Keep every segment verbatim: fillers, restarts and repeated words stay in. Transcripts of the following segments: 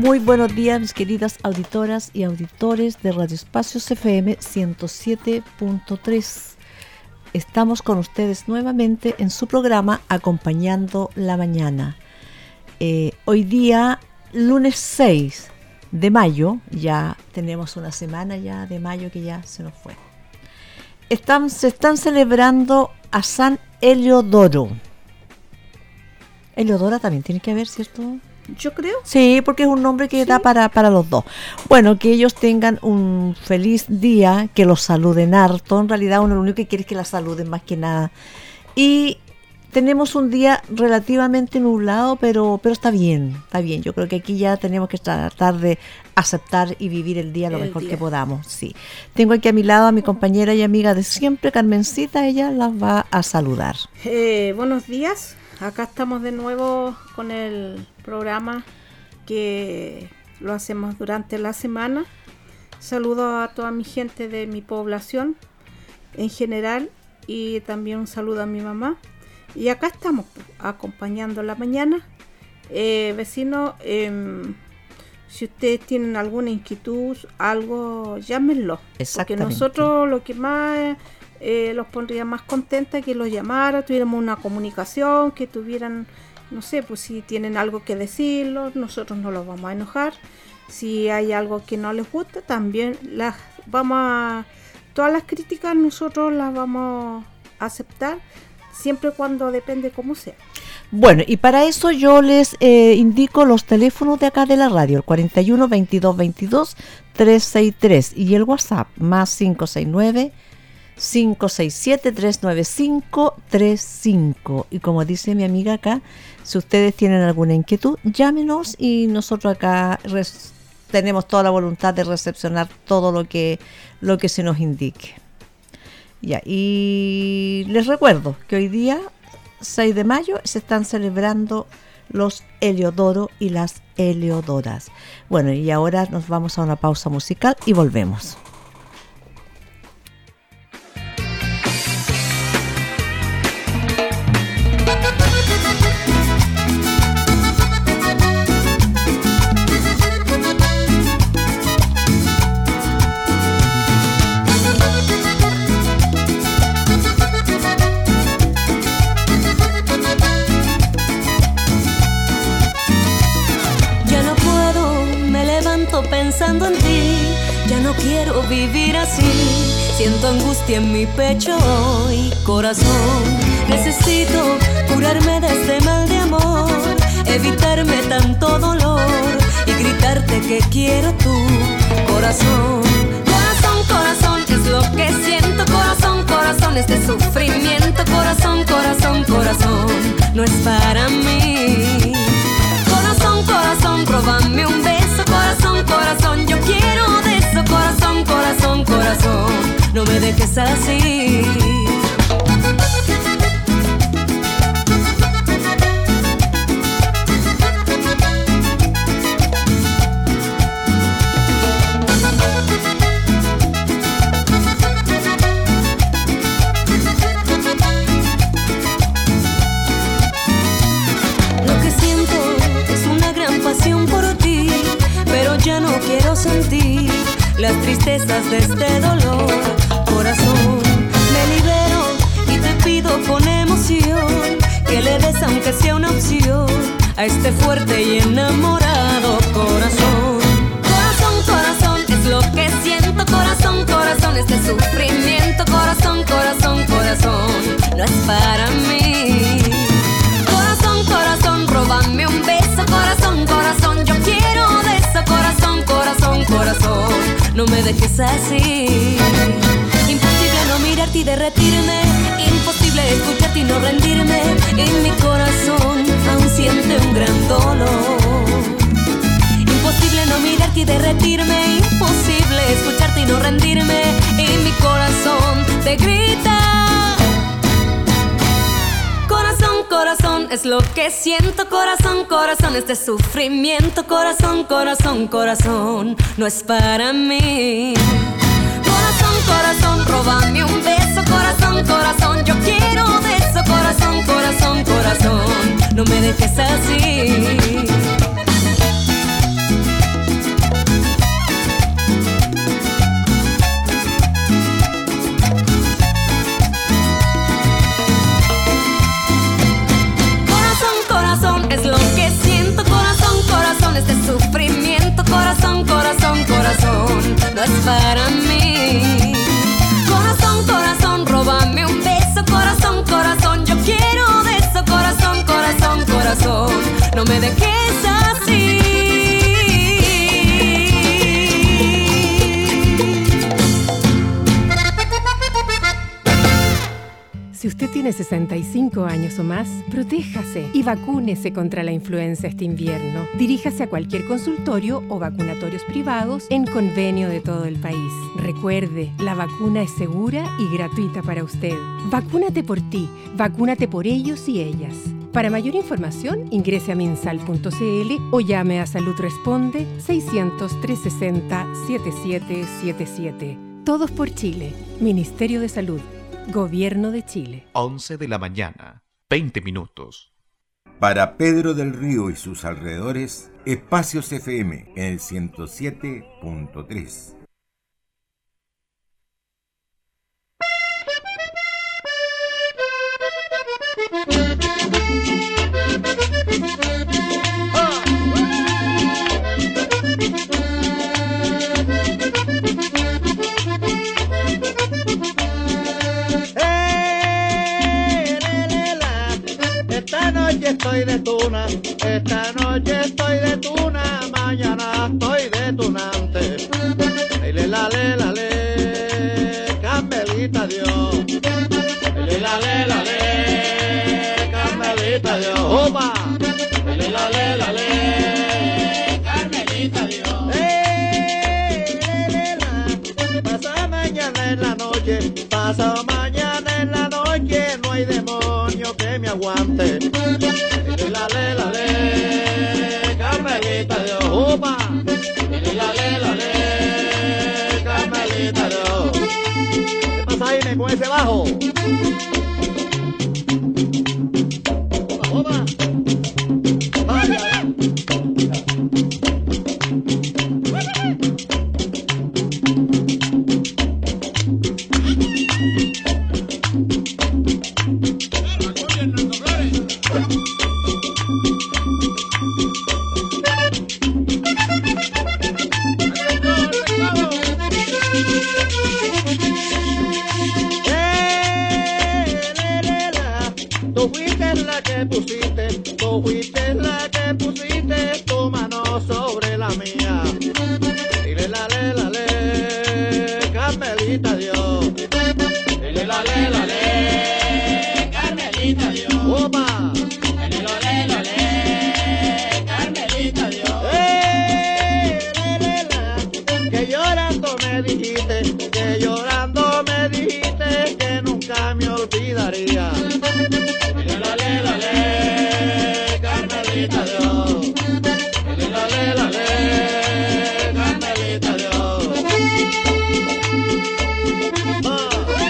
Muy buenos días, mis queridas auditoras y auditores de Radio Espacios F M ciento siete punto tres. Estamos con ustedes nuevamente en su programa Acompañando la Mañana. Eh, hoy día, lunes seis de mayo, ya tenemos una semana ya de mayo que ya se nos fue. Están, se están celebrando a San Heliodoro. Heliodora también tiene que haber, ¿cierto? Yo creo. Sí, porque es un nombre que sí. da para, para los dos. Bueno, que ellos tengan un feliz día, que los saluden harto. En realidad uno lo único que quiere es que la saluden más que nada. Y tenemos un día relativamente nublado, pero, pero está bien, está bien. Yo creo que aquí ya tenemos que tratar de aceptar y vivir el día lo el mejor día. que podamos. Sí. Tengo aquí a mi lado a mi compañera y amiga de siempre, Carmencita. Ella las va a saludar. Eh, buenos días. Acá estamos de nuevo con el programa que lo hacemos durante la semana. Saludo a toda mi gente de mi población en general y también un saludo a mi mamá. Y acá estamos acompañando la mañana. Eh, vecinos, eh, si ustedes tienen alguna inquietud, algo, llámenlo. Porque nosotros lo que más... Eh, los pondría más contenta que los llamara, tuviéramos una comunicación, que tuvieran, no sé, pues si tienen algo que decirlo, nosotros no los vamos a enojar. Si hay algo que no les gusta, también las vamos a, todas las críticas nosotros las vamos a aceptar, siempre cuando depende cómo sea. Bueno, y para eso yo les eh, indico los teléfonos de acá de la radio, el cuarenta y uno, veintidós, veintidós, trescientos sesenta y tres y el WhatsApp más cinco seis nueve, cinco seis siete, tres nueve cinco, tres cinco. Y como dice mi amiga acá, si ustedes tienen alguna inquietud, llámenos y nosotros acá res- tenemos toda la voluntad de recepcionar todo lo que, lo que se nos indique. Ya, y les recuerdo que hoy día, seis de mayo, se están celebrando los Heliodoro y las Heliodoras. Bueno, y ahora nos vamos a una pausa musical y volvemos. Pensando en ti, ya no quiero vivir así. Siento angustia en mi pecho hoy, corazón. Necesito curarme de este mal de amor, evitarme tanto dolor y gritarte que quiero tú, corazón. Corazón, corazón, es lo que siento, corazón, corazón, este sufrimiento, corazón, corazón, corazón, no es para mí. Corazón, corazón, róbame un beso, corazón, corazón, yo quiero de eso, corazón, corazón, corazón, no me dejes así. Lo que siento es una gran pasión por ti, pero ya no quiero sentir las tristezas de este dolor, corazón. Me libero y te pido con emoción que le des aunque sea una opción a este fuerte y enamorado corazón. Corazón, corazón, es lo que siento, corazón, corazón, este sufrimiento, corazón, corazón, corazón, no es para mí. Corazón, corazón, róbame un beso, corazón, corazón, yo quiero de eso, corazón, corazón, corazón, no me dejes así. Imposible no mirarte y derretirme, imposible escucharte y no rendirme, en mi corazón aún siente un gran dolor. Imposible no mirarte y derretirme, imposible escucharte y no rendirme, en mi corazón te grita. Corazón, corazón, es lo que siento, corazón, corazón, este sufrimiento, corazón, corazón, corazón, no es para mí. Corazón, corazón, róbame un beso, corazón, corazón, yo quiero de eso, corazón, corazón, corazón, no me dejes así. todas para mí. Corazón, corazón, róbame un beso. Corazón, corazón, yo quiero de eso. Corazón, corazón, corazón, no me dejes así. Si usted tiene sesenta y cinco años o más, protéjase y vacúnese contra la influenza este invierno. Diríjase a cualquier consultorio o vacunatorios privados en convenio de todo el país. Recuerde, la vacuna es segura y gratuita para usted. Vacúnate por ti, vacúnate por ellos y ellas. Para mayor información, ingrese a minsal punto c l o llame a Salud Responde seiscientos, trescientos sesenta, setenta y siete setenta y siete. Todos por Chile. Ministerio de Salud. Gobierno de Chile. once de la mañana, veinte minutos. Para Pedro del Río y sus alrededores, Espacios F M en el ciento siete punto tres. Esta noche estoy de tuna, esta noche estoy de tuna, mañana estoy de tunante. Ay, le la le la le, Carmelita Dios. Ay, le la le la le, Carmelita Dios. Opa. Ay, le la le la le, Carmelita Dios. Eh, le, le, la. Pasa mañana en la noche, pasa mañana en la noche, no hay demonio que me aguante. La le la le, Carmelita Dios. Opa. La le la le, Carmelita Dios. ¿Qué pasa ahí con ese bajo? Opa, opa. Ay, ay, ay. Tú fuiste la que pusiste, tú fuiste la que pusiste tu mano sobre la mía. Dile la le la le, Carmelita Dios. Dile la le la le, Carmelita Dios. Opa. Dile la le la le, Carmelita Dios. Eh, le, le, la, que llorando me dijiste, que llorando me dijiste que nunca me olvidaría. Carmelita Dios, la le la le, Carmelita Dios. Ah.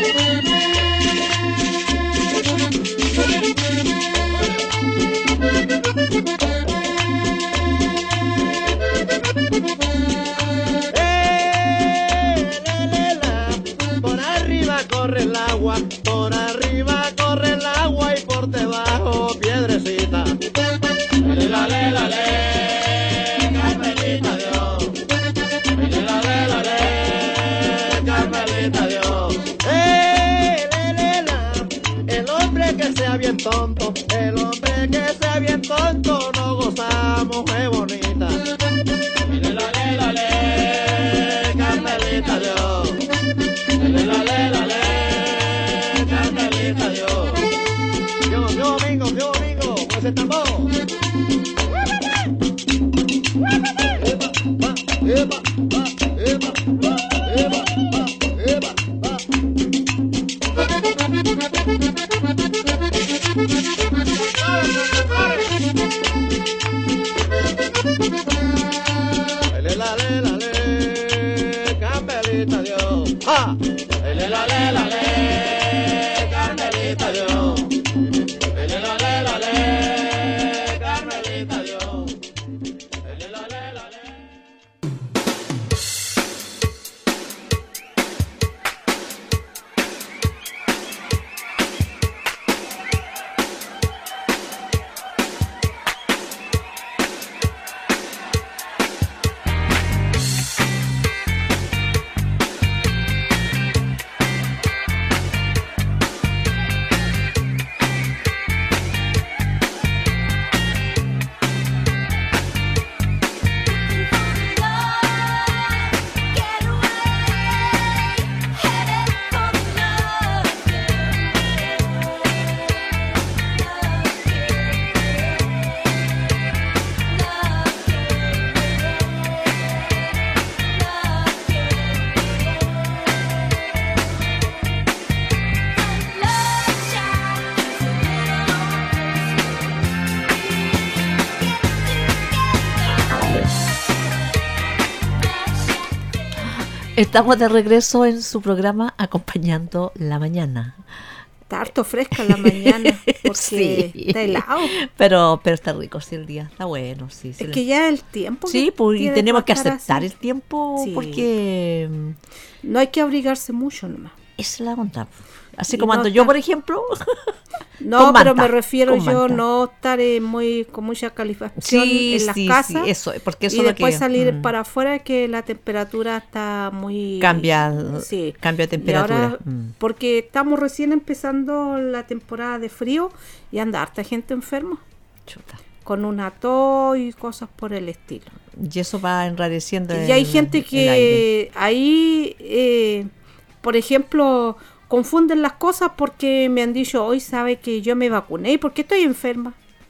Eh, le, le, la. Por arriba corre el agua, por arriba corre el agua y por debajo piedrecita. La le la le, Carmelita Dios. La le la le, Carmelita Dios. Eh, le, le, la. El hombre que sea bien tonto, el hombre que sea bien tonto, no gozamos, es bonita. La le la le, Carmelita Dios. La le la le, Carmelita Dios. Dios, Dios domingo, Dios domingo, pues el tambor. Eva, va, Eva, va, Eva, va, Eva, va. Le la le la le, Carmelita Dios. Ah, le la le la le, Carmelita Dios. Le la le la le, Carmelita Dios. Le la le la le. Estamos de regreso en su programa Acompañando la Mañana. Está harto fresca la mañana porque Sí. está helado. Pero, pero está rico, sí, el día. Está bueno, sí. sí Es le- que ya el tiempo. Sí, que pues, y tiene tenemos que estar aceptar así. el tiempo Sí. porque mm, No hay que abrigarse mucho nomás. esa es la onda. Así Y como no ando yo, está- por ejemplo. No, Con pero manta, me refiero con yo manta. no estar eh, muy con mucha calefacción Sí, en las sí, casas sí, eso, porque eso y es lo después que, salir mm. para afuera que la temperatura está muy Cambia, sí. cambia de Y ahora, temperatura. Mm. porque estamos recién empezando la temporada de frío y anda harta gente enferma Chuta. con una tos y cosas por el estilo. Y eso va enrareciendo. Y hay el- gente el aire. que ahí, eh, por ejemplo, confunden las cosas porque me han dicho, hoy sabe que yo me vacuné y porque estoy enferma.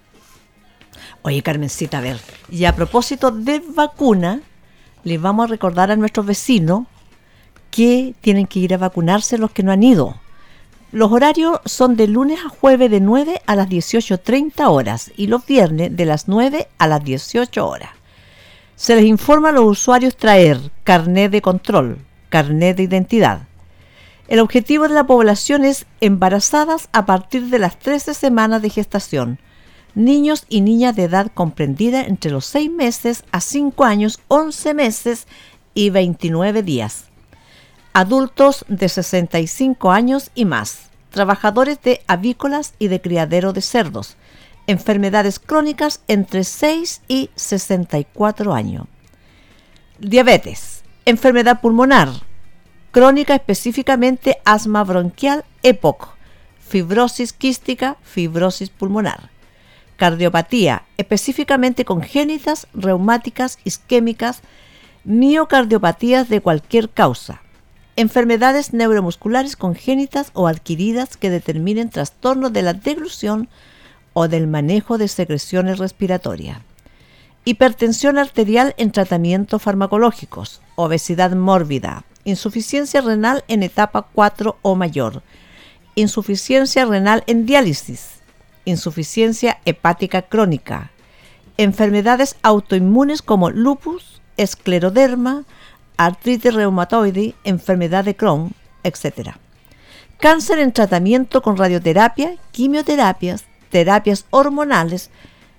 Oye, Carmencita, a ver. Y a propósito de vacuna, les vamos a recordar a nuestros vecinos que tienen que ir a vacunarse los que no han ido. Los horarios son de lunes a jueves de nueve a las dieciocho treinta horas y los viernes de las nueve a las dieciocho horas. Se les informa a los usuarios traer carnet de control, carnet de identidad. El objetivo de la población es embarazadas a partir de las trece semanas de gestación, niños y niñas de edad comprendida entre los seis meses a cinco años, once meses y veintinueve días. Adultos de sesenta y cinco años y más, trabajadores de avícolas y de criadero de cerdos, enfermedades crónicas entre seis y sesenta y cuatro años. Diabetes, enfermedad pulmonar, crónica específicamente asma bronquial, E P O C, fibrosis quística, fibrosis pulmonar. Cardiopatía, específicamente congénitas, reumáticas, isquémicas, miocardiopatías de cualquier causa. Enfermedades neuromusculares congénitas o adquiridas que determinen trastornos de la deglución o del manejo de secreciones respiratorias. Hipertensión arterial en tratamientos farmacológicos, obesidad mórbida, insuficiencia renal en etapa cuatro o mayor, insuficiencia renal en diálisis, insuficiencia hepática crónica, enfermedades autoinmunes como lupus, escleroderma, artritis reumatoide, enfermedad de Crohn, etcétera. Cáncer en tratamiento con radioterapia, quimioterapias, terapias hormonales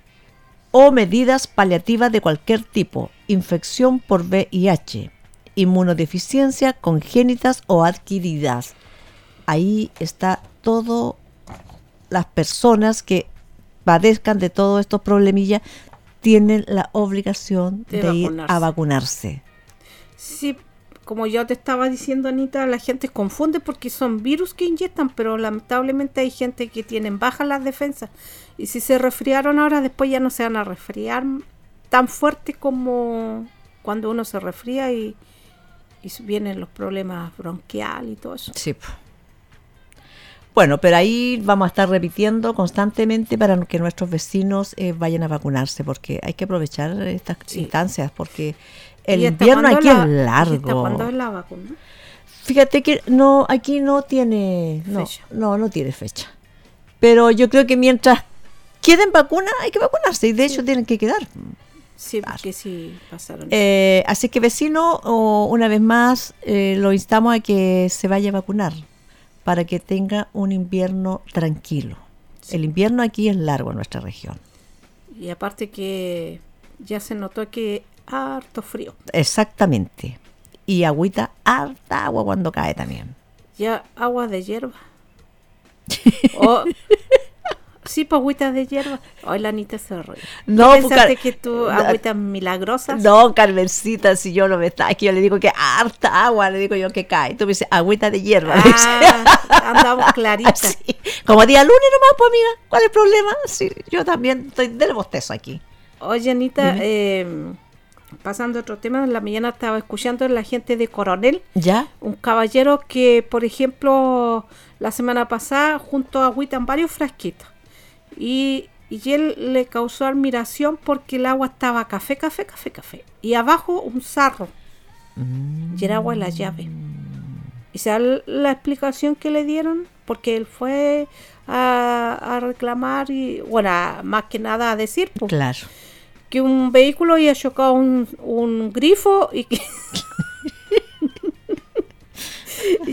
o medidas paliativas de cualquier tipo, infección por V I H, inmunodeficiencia congénitas o adquiridas. Ahí está todo las personas que padezcan de todos estos problemillas tienen la obligación de, De ir vacunarse. a vacunarse. Sí, como yo te estaba diciendo, Anita, la gente confunde porque son virus que inyectan, pero lamentablemente hay gente que tienen bajas las defensas. Y si se resfriaron ahora, después ya no se van a resfriar tan fuerte como cuando uno se resfría y, y vienen los problemas bronquiales y todo eso. Sí. Bueno, pero ahí vamos a estar repitiendo constantemente para que nuestros vecinos eh, vayan a vacunarse, porque hay que aprovechar estas Sí. instancias, porque el ¿Y hasta invierno cuándo aquí la- es ¿Y hasta largo. cuándo es la vacuna? Fíjate que no, aquí no tiene, no, Fecha. no, no tiene fecha. Pero yo creo que mientras queden vacunas, hay que vacunarse y de hecho tienen que quedar. Sí, Claro. porque sí pasaron. Eh, así que vecino, o una vez más, eh, lo instamos a que se vaya a vacunar para que tenga un invierno tranquilo. El invierno aquí es largo en nuestra región. Y aparte que ya se notó que harto frío. Exactamente. Y agüita, harta agua cuando cae también. Ya agua de hierba. O- sí, pues agüita de hierba. Hoy la Anita se ríe. No, ¿Tú pensaste pues, que tú Car- agüitas milagrosas? No, Carmencita, si yo no me está aquí, yo le digo que harta agua, le digo yo que cae. Tú me dices, agüita de hierba. me dice. Ah, andamos claritas. Sí. Como día lunes nomás, pues amiga, ¿cuál es el problema? Sí, yo también estoy del bostezo aquí. Oye, Anita, eh, pasando a otro tema, en la mañana estaba escuchando a la gente de Coronel, ¿Ya? un caballero que, por ejemplo, la semana pasada juntó agüita en varios frasquitos. Y, y él le causó admiración porque el agua estaba café, café, café, café. Y abajo un sarro. Y era agua de la llave. ¿Y sabes la explicación que le dieron? Porque él fue a, a reclamar y, bueno, a- más que nada a decir, pues, Claro. que un vehículo había chocado un, un grifo y que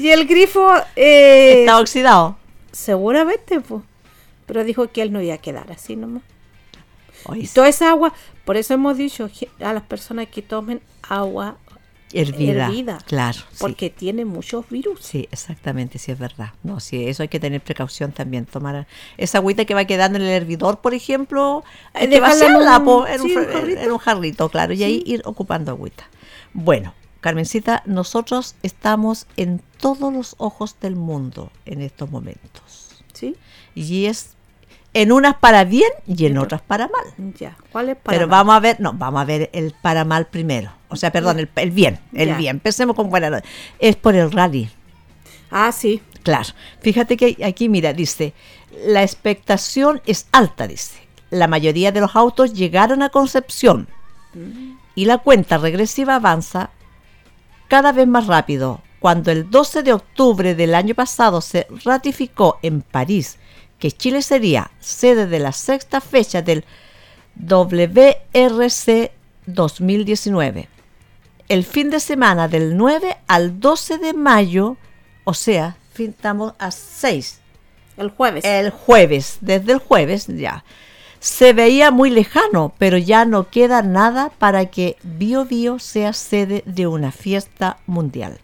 Y el grifo eh, está oxidado. Seguramente, pues. Pero dijo que él no iba a quedar así nomás. Oye, Y toda esa agua, por eso hemos dicho a las personas que tomen agua hervida, hervida, claro, sí. porque tiene muchos virus. Sí, exactamente, sí es verdad. No, sí, eso hay que tener precaución también. Tomar esa agüita que va quedando en el hervidor, por ejemplo, hay que Dejarla en vaciarla un- po, en, sí, un, un jarrito. en un jarrito, claro, y ahí ir ocupando agüita. Bueno, Carmencita, nosotros estamos en todos los ojos del mundo en estos momentos. ¿Sí? Y es en unas para bien y en otras para mal. Ya. ¿Cuál es para Pero mal? vamos a ver, no, vamos a ver el para mal primero. O sea, perdón, el, el bien, el Ya. bien. Empecemos con buena noticia. Es por el rally. Ah, sí. Claro. Fíjate que aquí, mira, dice, la expectación es alta, dice. La mayoría de los autos llegaron a Concepción y la cuenta regresiva avanza cada vez más rápido. Cuando el doce de octubre del año pasado se ratificó en París que Chile sería sede de la sexta fecha del W R C dos mil diecinueve. El fin de semana del nueve al doce de mayo, o sea, fin- estamos a seis, El jueves. el jueves, desde el jueves ya, se veía muy lejano, pero ya no queda nada para que Bío Bío sea sede de una fiesta mundial.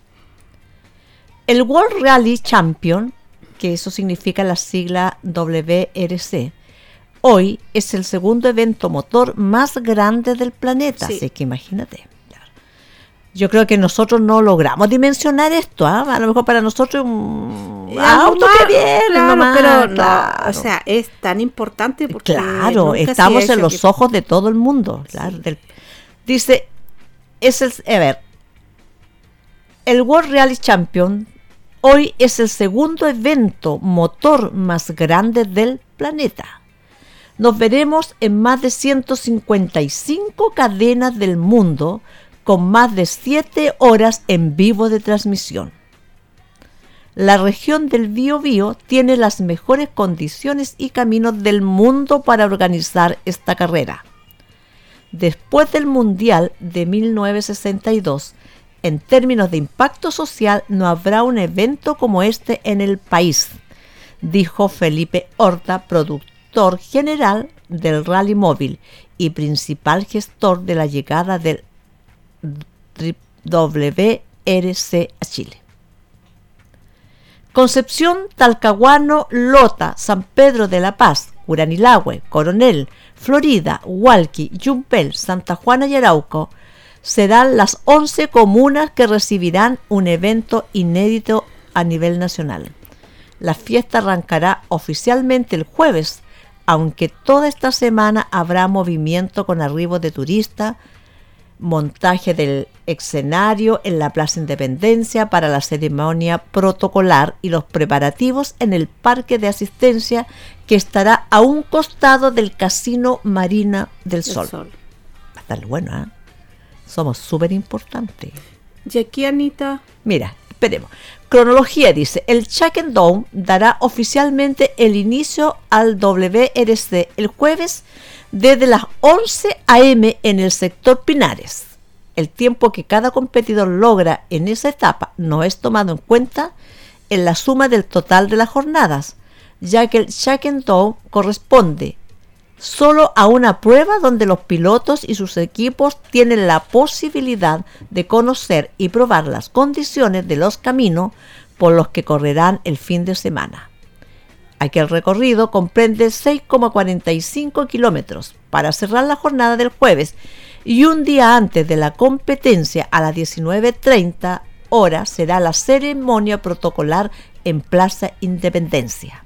El World Rally Champion, que eso significa la sigla W R C, hoy es el segundo evento motor más grande del planeta, Sí. así que imagínate. Yo creo que nosotros no logramos dimensionar esto, ¿ah? A lo mejor para nosotros un Es auto algo que más, viene claro, nomás, pero no, claro. o sea, es tan importante porque Claro, nunca se estamos ha en hecho los que- ojos de todo el mundo. Claro, del- dice, es el, a ver, el World Rally Champion hoy es el segundo evento motor más grande del planeta. Nos veremos en más de ciento cincuenta y cinco cadenas del mundo con más de siete horas en vivo de transmisión. La región del Biobío tiene las mejores condiciones y caminos del mundo para organizar esta carrera. Después del Mundial de mil novecientos sesenta y dos, en términos de impacto social, no habrá un evento como este en el país, dijo Felipe Horta, productor general del Rally Móvil y principal gestor de la llegada del W R C a Chile. Concepción, Talcahuano, Lota, San Pedro de la Paz, Curanilahue, Coronel, Florida, Hualqui, Yumpel, Santa Juana y Arauco serán las once comunas que recibirán un evento inédito a nivel nacional. La fiesta arrancará oficialmente el jueves, aunque toda esta semana habrá movimiento con arribo de turistas, montaje del escenario en la Plaza Independencia para la ceremonia protocolar y los preparativos en el parque de asistencia que estará a un costado del Casino Marina del El Sol. sol. Va a estar bueno, ¿eh? Somos súper importantes. Y aquí, Anita, Mira, esperemos. Cronología dice, el Check and Down dará oficialmente el inicio al W R C el jueves desde las once a eme en el sector Pinares. El tiempo que cada competidor logra en esa etapa no es tomado en cuenta en la suma del total de las jornadas, ya que el Check and Down corresponde solo a una prueba donde los pilotos y sus equipos tienen la posibilidad de conocer y probar las condiciones de los caminos por los que correrán el fin de semana. Aquel recorrido comprende seis coma cuarenta y cinco kilómetros para cerrar la jornada del jueves y un día antes de la competencia a las diecinueve treinta horas será la ceremonia protocolar en Plaza Independencia.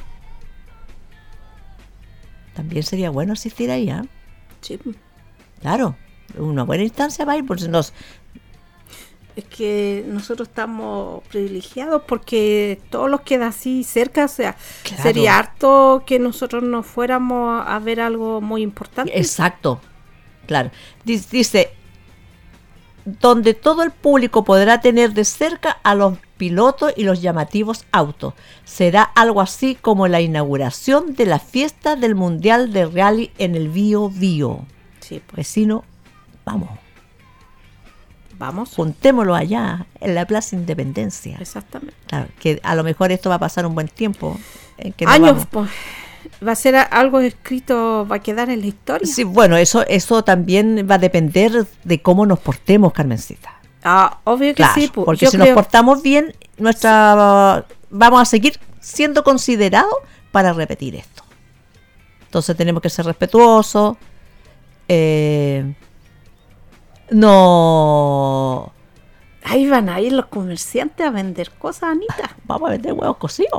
También sería bueno asistir ahí, ¿eh? sí, Claro, una buena instancia para ir, porque nos... es que nosotros estamos privilegiados porque todos los queda así cerca, o sea, Claro. sería harto que nosotros nos fuéramos a ver algo muy importante. Exacto, claro. Dice, dice, donde todo el público podrá tener de cerca a los pilotos y los llamativos autos. Será algo así como la inauguración de la fiesta del Mundial de Rally en el Bío Bío. Sí, pues. Vecino, vamos. Vamos. Juntémoslo allá, en la Plaza Independencia. Exactamente. Claro, que a lo mejor esto va a pasar un buen tiempo. Eh, que no Años, vamos- pues, va a ser a- algo escrito, va a quedar en la historia. Sí, bueno, eso, eso también va a depender de cómo nos portemos, Carmencita. Ah, obvio que Claro, sí, pues, porque yo si creo- nos portamos bien, nuestra vamos a seguir siendo considerados para repetir esto. Entonces tenemos que ser respetuosos. Eh, no Ahí van a ir los comerciantes a vender cosas, Anita. vamos a vender huevos cocidos.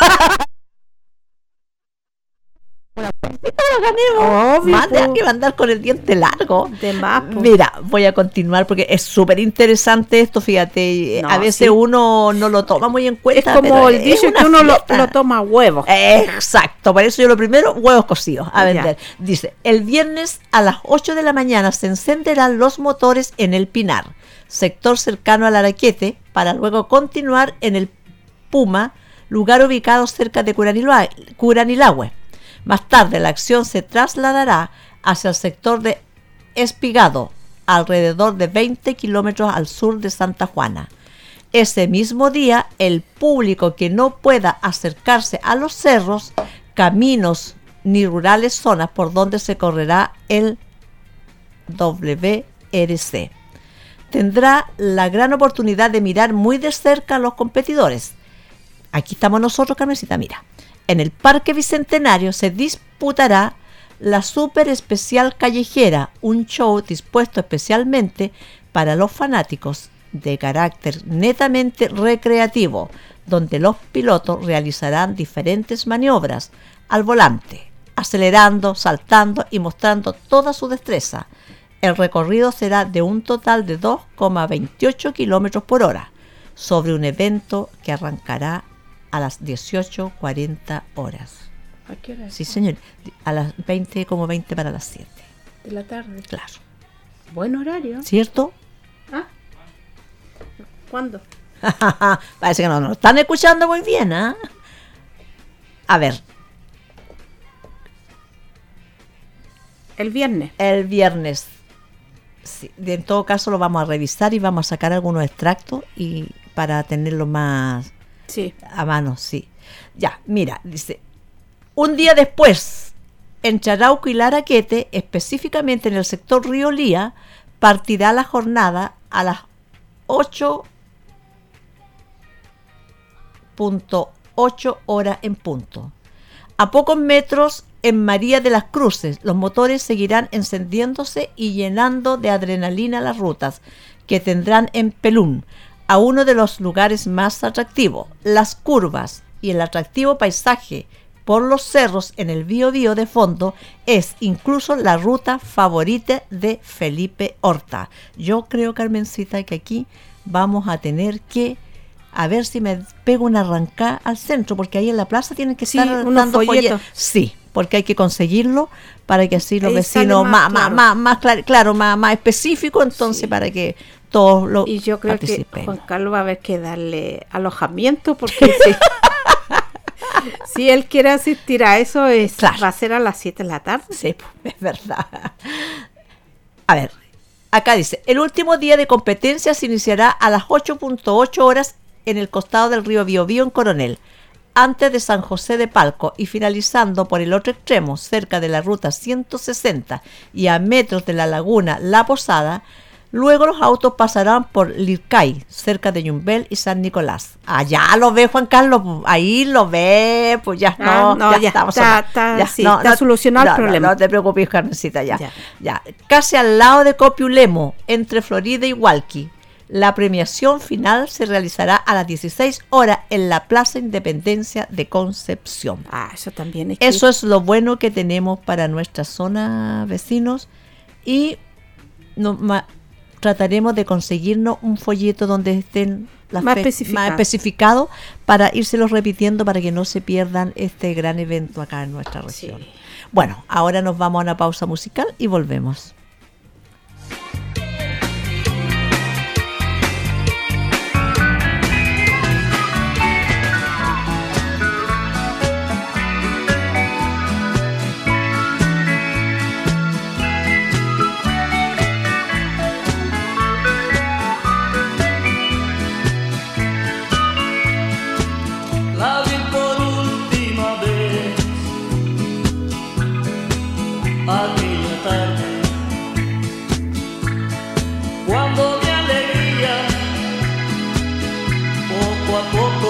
Una huevita lo ganemos. Obvio, Más de po. que va a andar con el diente largo. De más, po. Mira, voy a continuar porque es súper interesante esto, fíjate. No, a veces sí. uno no lo toma muy en Es cuenta. como pero el es dicho una que uno lo, fiesta. lo toma a huevo. Exacto, por eso yo lo primero, huevos cocidos a Ya. vender. Dice, el viernes a las ocho de la mañana se encenderán los motores en el Pinar, sector cercano al Araquete, para luego continuar en el Puma, lugar ubicado cerca de Curanilahue. Curanilahue. Más tarde la acción se trasladará hacia el sector de Espigado, alrededor de veinte kilómetros al sur de Santa Juana. Ese mismo día, el público que no pueda acercarse a los cerros, caminos ni rurales zonas por donde se correrá el W R C, tendrá la gran oportunidad de mirar muy de cerca a los competidores. Aquí estamos nosotros, Carmencita, mira. En el Parque Bicentenario se disputará la Super Especial Callejera, un show dispuesto especialmente para los fanáticos de carácter netamente recreativo, donde los pilotos realizarán diferentes maniobras al volante, acelerando, saltando y mostrando toda su destreza. El recorrido será de un total de dos coma veintiocho kilómetros por hora, sobre un evento que arrancará a las dieciocho cuarenta horas. ¿A qué hora es? Sí, señor, a las veinte como veinte para las siete. De la tarde. Claro. Buen horario. ¿Cierto? ¿Ah? ¿Cuándo? Parece que no nos están escuchando muy bien, ¿ah? A ver, El viernes. el viernes. Sí, en todo caso lo vamos a revisar y vamos a sacar algunos extractos y para tenerlo más Sí. a mano, sí. Ya, mira, dice, un día después, en Charauco y Laraquete, específicamente en el sector Río Lía, partirá la jornada a las ocho punto ocho horas en punto. A pocos metros, en María de las Cruces, los motores seguirán encendiéndose y llenando de adrenalina las rutas que tendrán en Pelún, a uno de los lugares más atractivos, las curvas y el atractivo paisaje por los cerros en el Biobío de fondo es incluso la ruta favorita de Felipe Horta. Yo creo, Carmencita, que aquí vamos a tener que a ver si me pego una arrancada al centro, porque ahí en la plaza tienen que Sí, estar unos dando folletos. Sí, porque hay que conseguirlo para que así los Ahí vecinos sale más, más más, claro. más, más clar- claro, más, más específico, entonces Sí. para que todos lo Y yo creo que participen. Juan Carlos va a haber que darle alojamiento porque si, si él quiere asistir a eso es, Claro. va a ser a las siete de la tarde. Sí, pues, es verdad. A ver, acá dice, el último día de competencia se iniciará a las ocho punto ocho horas en el costado del río Biobío en Coronel, antes de San José de Palco y finalizando por el otro extremo, cerca de la ruta ciento sesenta y a metros de la laguna La Posada. Luego los autos pasarán por Lircay, cerca de Yumbel y San Nicolás. Allá lo ve, Juan Carlos, pues, ahí lo ve, pues ya Ah, no, no, ya, ya estamos está- hablando. está- Ya, sí, está solucionado el no, no, problema. No, te preocupes, Carmencita, ya, Ya. ya. Casi al lado de Copiulemo, entre Florida y Hualqui. La premiación final se realizará a las dieciséis horas en la Plaza Independencia de Concepción. Ah, eso también es Eso es lo bueno que tenemos para nuestra zona, vecinos, y no, ma- trataremos de conseguirnos un folleto donde estén las Más fe- especificado. más especificado para írselos repitiendo para que no se pierdan este gran evento acá en nuestra región. Sí. Bueno, ahora nos vamos a una pausa musical y volvemos.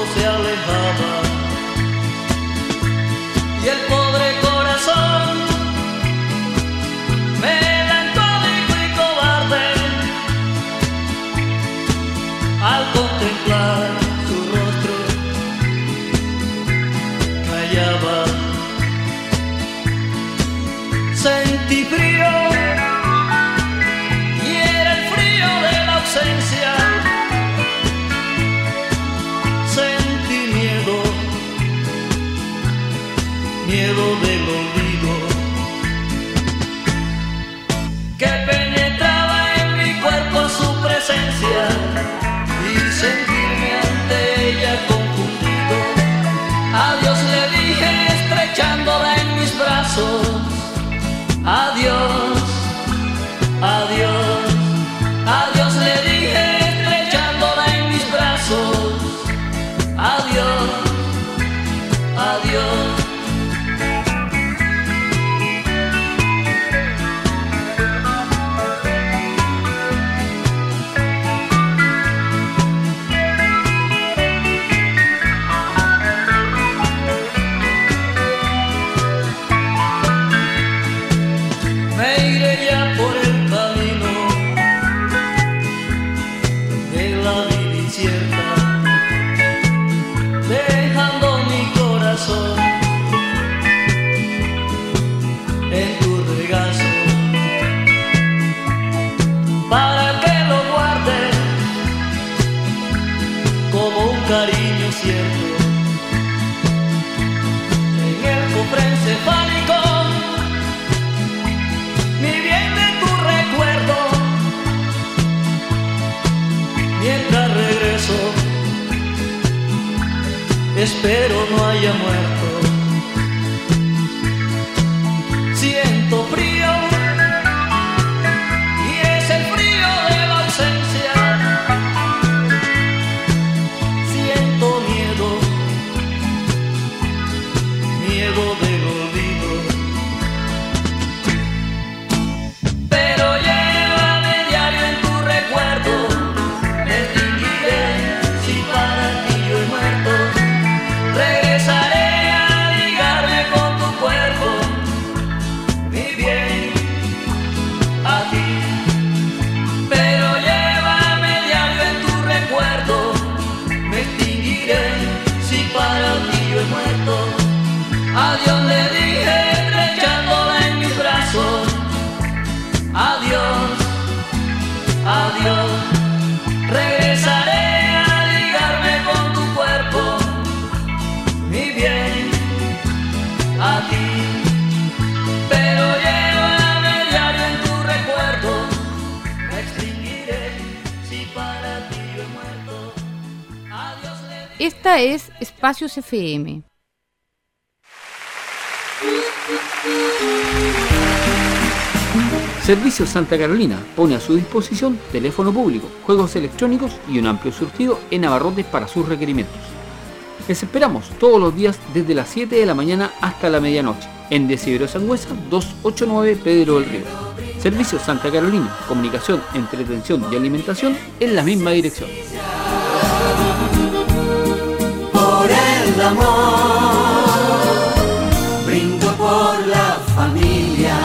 se alejaba y el pobre corazón melancólico y cobarde al contemplar su rostro callaba. Sentí frío y era el frío de la ausencia. Sentí miedo, miedo del olvido que penetraba en mi cuerpo su presencia y sentirme ante ella confundido. Adiós le dije estrechándola en mis brazos. Adiós, adiós, adiós le dije estrechándola en mis brazos. Adiós, adiós. En tu regazo para que lo guardes como un cariño cierto en el cofre encefálico, mi bien de tu recuerdo. Mientras regreso espero no haya muerto. Siento frío y es el frío de la ausencia. Siento miedo, miedo del olvido. Pero llévame diario en tu recuerdo. Me extinguiré si para ti yo he muerto. Regresaré a ligarme con tu cuerpo, mi bien, a ti. Pero llévame diario en tu recuerdo. Me extinguiré si para ti yo he muerto. Adiós le dije estrechándola en mis brazos. Adiós, adiós. Regresaré a ligarme con tu cuerpo, mi bien, a ti. Pero llévame diario en tu recuerdo. Me extinguiré si para ti yo he muerto. Adiós le digo. Esta es Espacios F M. Servicios Santa Carolina pone a su disposición teléfono público, juegos electrónicos y un amplio surtido en abarrotes para sus requerimientos. Les esperamos todos los días desde las siete de la mañana hasta la medianoche en Desidero Sangüesa doscientos ochenta y nueve Pedro del Río. Servicios Santa Carolina, comunicación, entretención y alimentación en la misma dirección. Por el amor, brindo por la familia.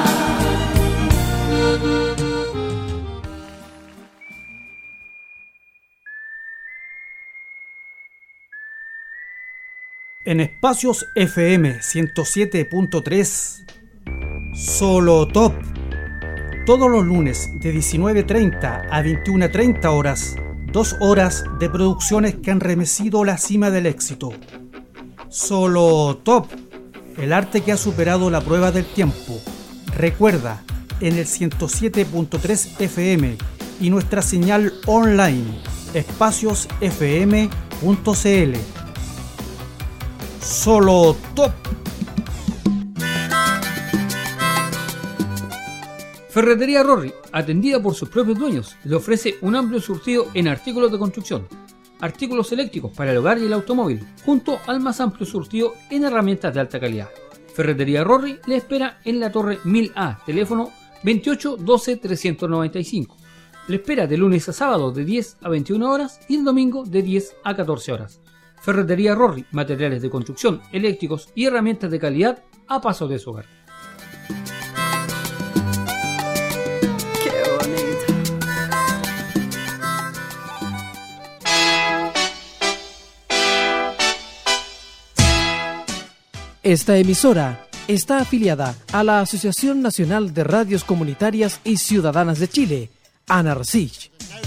En Espacios F M ciento siete punto tres, Solo Top. Todos los lunes de diecinueve treinta a veintiuna treinta horas, dos horas de producciones que han remecido la cima del éxito. Solo Top, el arte que ha superado la prueba del tiempo. Recuerda, en el ciento siete punto tres F M y nuestra señal online, espacios f m punto c l. Solo Top. Ferretería Rory, atendida por sus propios dueños, le ofrece un amplio surtido en artículos de construcción, artículos eléctricos para el hogar y el automóvil, junto al más amplio surtido en herramientas de alta calidad. Ferretería Rory le espera en la Torre mil A, teléfono veintiocho doce trescientos noventa y cinco. Le espera de lunes a sábado de diez a veintiuna horas y el domingo de diez a catorce horas. Ferretería Rory, materiales de construcción, eléctricos y herramientas de calidad a paso de su hogar. Qué bonito. Esta emisora está afiliada a la Asociación Nacional de Radios Comunitarias y Ciudadanas de Chile, ANARCICH.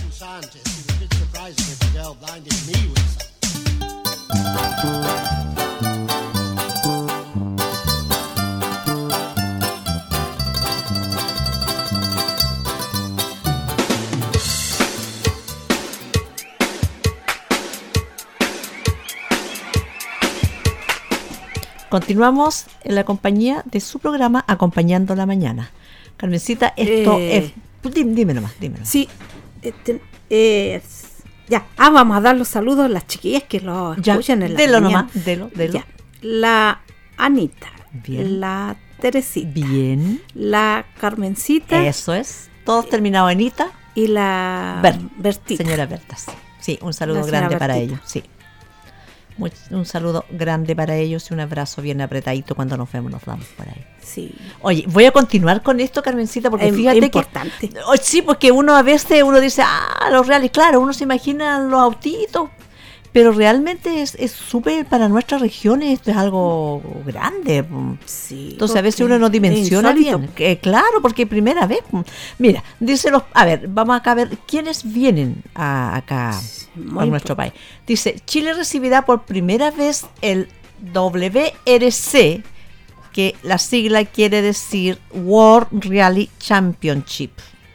Continuamos en la compañía de su programa Acompañando la Mañana. Carmencita, esto Eh, es... Dime, dime nomás, dime nomás. Sí, este, eh, ya. Ah, vamos a dar los saludos a las chiquillas que lo Ya, escuchan en la delo mañana. nomás, delo, delo. Ya. La Anita, Bien. la Teresita, Bien. la Carmencita Eso es. Todos terminados en Ita. y la Ber- Bertita. Señora Bertas. Sí, un saludo La señora grande para Bertita. ellos. Sí. Muy- un saludo grande para ellos y un abrazo bien apretadito cuando nos vemos, nos damos por ahí. Sí. Oye, voy a continuar con esto, Carmencita, porque Es fíjate importante. que... Oh, sí, porque uno a veces uno dice, ah, los reales, claro, uno se imagina los autitos, pero realmente es es súper para nuestras regiones, esto es algo grande. Sí. Entonces a veces porque uno no dimensiona es insólito. bien. Que, claro, porque primera vez. Mira, dice los... A ver, vamos acá a ver quiénes vienen a, acá muy a nuestro país. Dice, Chile recibirá por primera vez el W R C, que la sigla quiere decir World Rally Championship.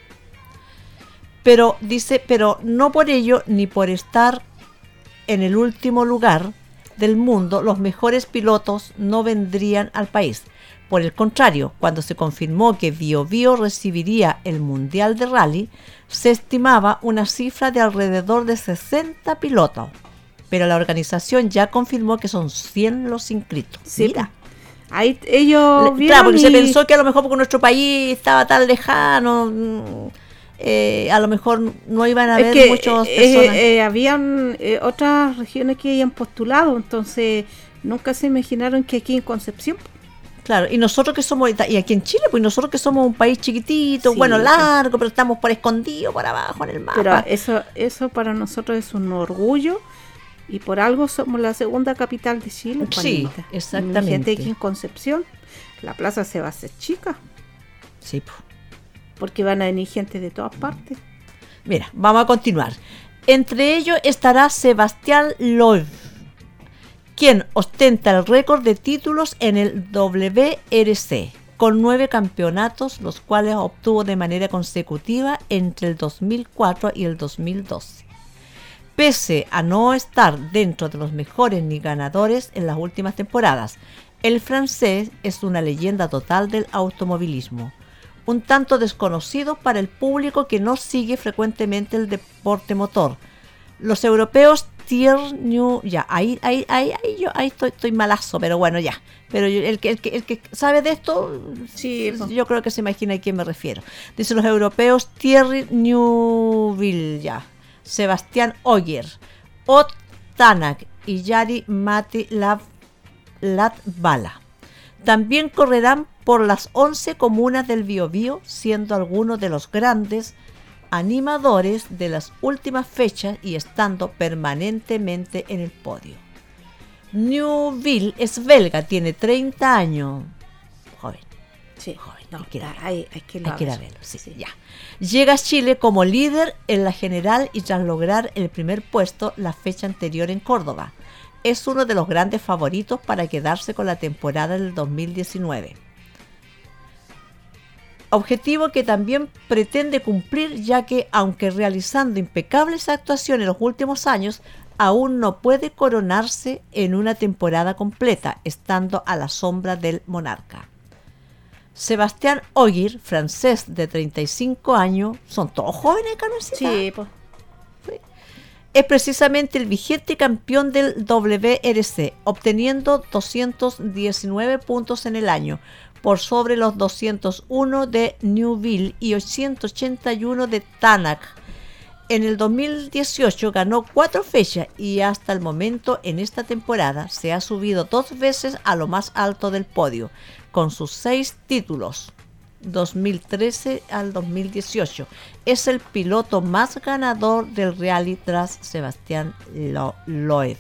Pero dice, pero no por ello ni por estar en el último lugar del mundo, los mejores pilotos no vendrían al país. Por el contrario, cuando se confirmó que Bio Bio recibiría el Mundial de Rally, se estimaba una cifra de alrededor de sesenta pilotos. Pero la organización ya confirmó que son cien los inscritos. Sí, Mira. Ahí ellos Le- vieron claro, porque se y- pensó que a lo mejor porque nuestro país estaba tan lejano, mm, eh, a lo mejor no iban a es haber que muchos eh, personas. eh, habían eh, otras regiones que habían postulado, entonces nunca se imaginaron que aquí en Concepción. Claro, y nosotros que somos, y aquí en Chile, pues nosotros que somos un país chiquitito, Sí, bueno, pues. largo, pero estamos por escondido, por abajo en el mapa. Pero eso, eso para nosotros es un orgullo y por algo somos la segunda capital de Chile. Sí, Juanita. exactamente. Gente aquí en Concepción, la plaza se va a hacer chica. Sí, pues. Porque van a venir gente de todas partes. Mira, vamos a continuar. Entre ellos estará Sebastián Loeb, quien ostenta el récord de títulos en el W R C, con nueve campeonatos, los cuales obtuvo de manera consecutiva entre el dos mil cuatro y el dos mil doce. Pese a no estar dentro de los mejores ni ganadores en las últimas temporadas, el francés es una leyenda total del automovilismo, un tanto desconocido para el público que no sigue frecuentemente el deporte motor. Los europeos Thierry New, ya, ahí, ahí, ahí, ahí yo ahí estoy, estoy malazo, pero bueno, ya. Pero yo- el que, el que, el que sabe de esto, Sí, pues. yo creo que se imagina a quién me refiero. Dice los europeos Thierry Neuville, ya, Sebastián Ogier, Ott Tanak y Jari Matti Lav- Latvala. También correrán por las once comunas del Biobío, siendo algunos de los grandes animadores de las últimas fechas y estando permanentemente en el podio. Neuville es belga, tiene treinta años. Joven. Sí, Joven, no, hay que ir a verlo. hay, hay que, Hay que ir a verlo, sí, ya. Llega a Chile como líder en la general y tras lograr el primer puesto la fecha anterior en Córdoba. Es uno de los grandes favoritos para quedarse con la temporada del dos mil diecinueve. Objetivo que también pretende cumplir, ya que aunque realizando impecables actuaciones en los últimos años, aún no puede coronarse en una temporada completa, estando a la sombra del monarca. Sebastián Ogier, francés de treinta y cinco años, son todos jóvenes, Carmencita. Sí, pues. Es precisamente el vigente campeón del W R C, obteniendo doscientos diecinueve puntos en el año, por sobre los doscientos uno de Neuville y ochocientos ochenta y uno de Tanak. En el dos mil dieciocho ganó cuatro fechas y hasta el momento en esta temporada se ha subido dos veces a lo más alto del podio, con sus seis títulos, dos mil trece al dos mil dieciocho. Es el piloto más ganador del rally tras Sebastián Lo- Loeb.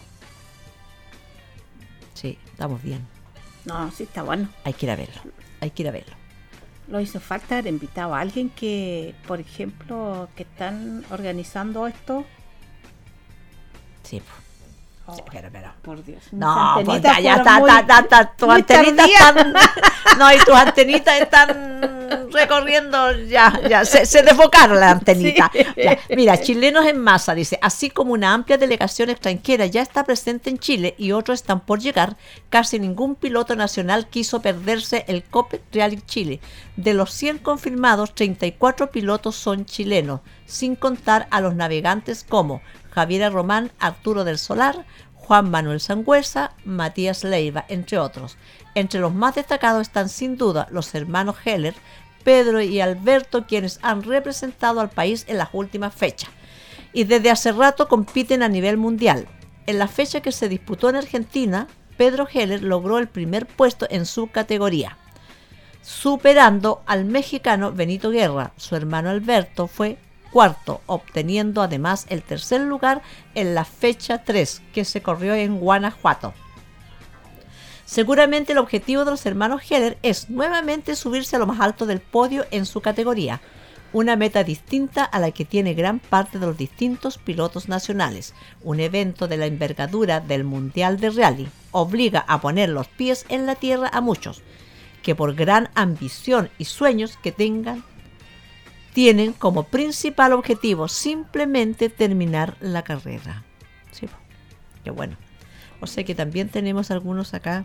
Sí, estamos bien. No, sí está bueno. Hay que ir a verlo, hay que ir a verlo. Lo hizo falta haber invitado a alguien que, por ejemplo, que están organizando esto. Sí, oh, sí, pero, pero. Por Dios. No, pues ya, ya está, está, está, está, tus antenitas están, no, y tus antenitas están recorriendo, ya, ya, se, se desbocaron las antenitas. Sí. Ya, mira, chilenos en masa, dice, así como una amplia delegación extranjera ya está presente en Chile y otros están por llegar, casi ningún piloto nacional quiso perderse el Copec Rally Chile. De los cien confirmados, treinta y cuatro pilotos son chilenos, sin contar a los navegantes como Javiera Román, Arturo del Solar, Juan Manuel Sangüesa, Matías Leiva, entre otros. Entre los más destacados están sin duda los hermanos Heller, Pedro y Alberto, quienes han representado al país en las últimas fechas. Y desde hace rato compiten a nivel mundial. En la fecha que se disputó en Argentina, Pedro Heller logró el primer puesto en su categoría, superando al mexicano Benito Guerra. Su hermano Alberto fue cuarto, obteniendo además el tercer lugar en la fecha tres, que se corrió en Guanajuato. Seguramente el objetivo de los hermanos Heller es nuevamente subirse a lo más alto del podio en su categoría, una meta distinta a la que tiene gran parte de los distintos pilotos nacionales. Un evento de la envergadura del Mundial de Rally obliga a poner los pies en la tierra a muchos, que por gran ambición y sueños que tengan, tienen como principal objetivo simplemente terminar la carrera. Sí, qué bueno. O sea que también tenemos algunos acá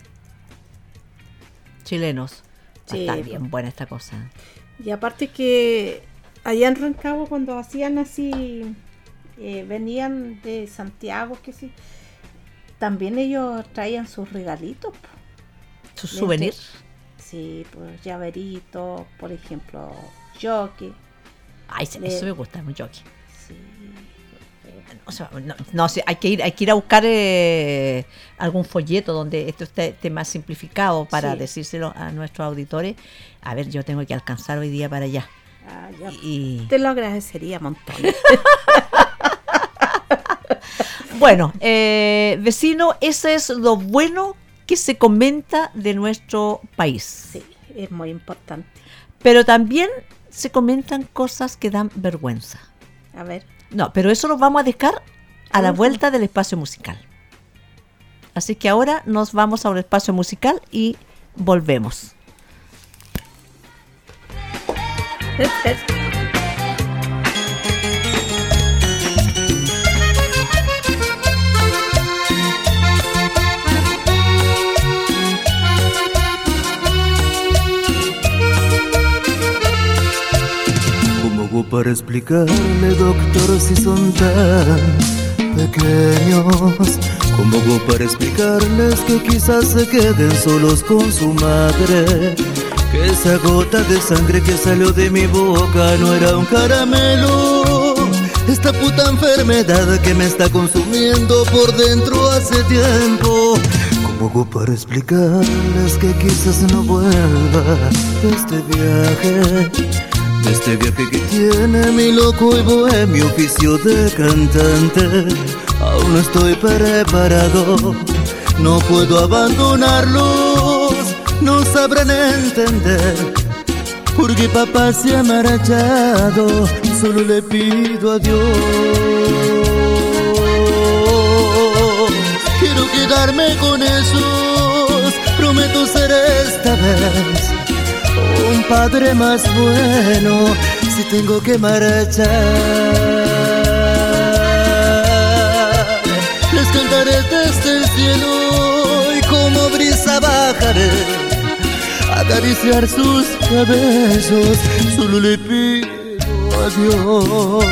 chilenos. Sí, está bien buena esta cosa. Y aparte que allá en Rancagua cuando hacían así, eh, venían de Santiago, que sí, también ellos traían sus regalitos. ¿Sus souvenirs? Sí, pues llaveritos, por ejemplo, jockey. Ay, eso Le... me gusta, un jockey. Sí. O sea, no, no sé, hay que ir, hay que ir a buscar eh, algún folleto donde esto esté, esté más simplificado para sí. decírselo a nuestros auditores. A ver, yo tengo que alcanzar hoy día para allá. Ah, ya. Y... Te lo agradecería un montón. Bueno, eh, vecino, eso es lo bueno que se comenta de nuestro país. Sí, es muy importante. Pero también se comentan cosas que dan vergüenza. A ver. No, pero eso lo vamos a dejar a la vuelta del espacio musical. Así que ahora nos vamos a un espacio musical y volvemos. Para explicarle, doctor, si son tan pequeños, ¿cómo hago para explicarles que quizás se queden solos con su madre? Que esa gota de sangre que salió de mi boca no era un caramelo, esta puta enfermedad que me está consumiendo por dentro hace tiempo. ¿Cómo hago para explicarles que quizás no vuelva de este viaje? Este viaje que tiene mi loco y bohemio oficio de cantante. Aún no estoy preparado, no puedo abandonarlos, no sabrán entender, porque papá se ha marchado, solo le pido a Dios. Quiero quedarme con esos, prometo ser esta vez un padre más bueno si tengo que marchar. Les cantaré desde el cielo y como brisa bajaré a acariciar sus cabellos. Solo le pido a Dios.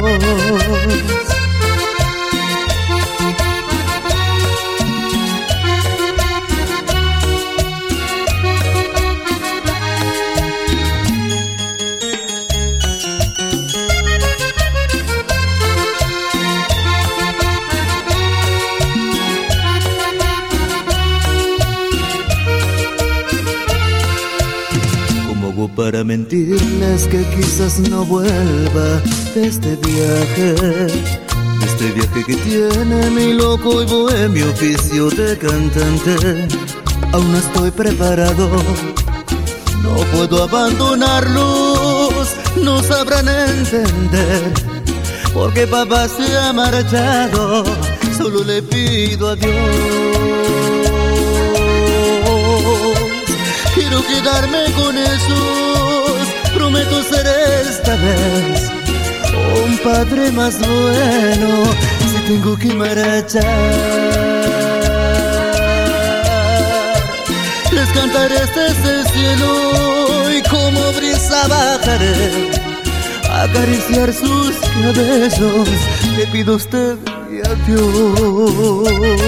para mentirles que quizás no vuelva de este viaje, de este viaje que tiene mi loco y bohemio oficio de cantante. Aún no estoy preparado, no puedo abandonarlos, no sabrán entender, porque papá se ha marchado, solo le pido a Dios. Quiero quedarme con esos, prometo ser esta vez un padre más bueno, si tengo que marchar. Les cantaré desde el cielo y como brisa bajaré a acariciar sus cabellos. Le pido a usted y a Dios.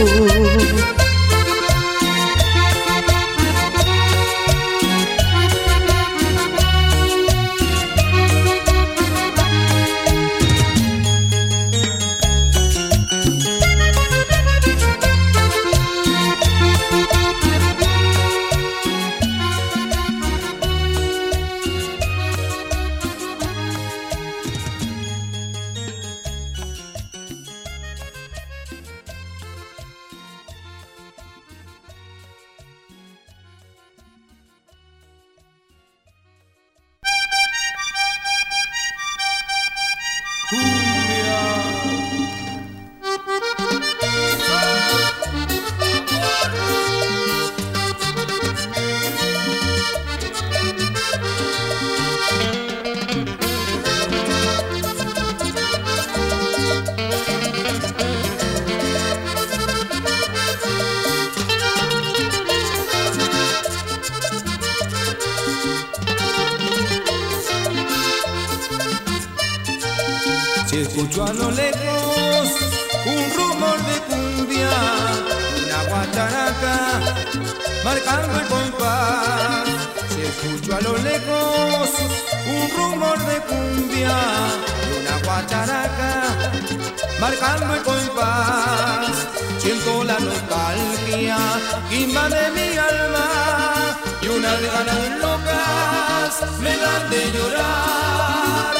Si escucho a lo lejos un rumor de cumbia, una guacharaca marcando el compás. Si escucho a lo lejos un rumor de cumbia, una guacharaca marcando el compás. Siento la nostalgia que invade mi alma y unas ganas locas me dan de llorar.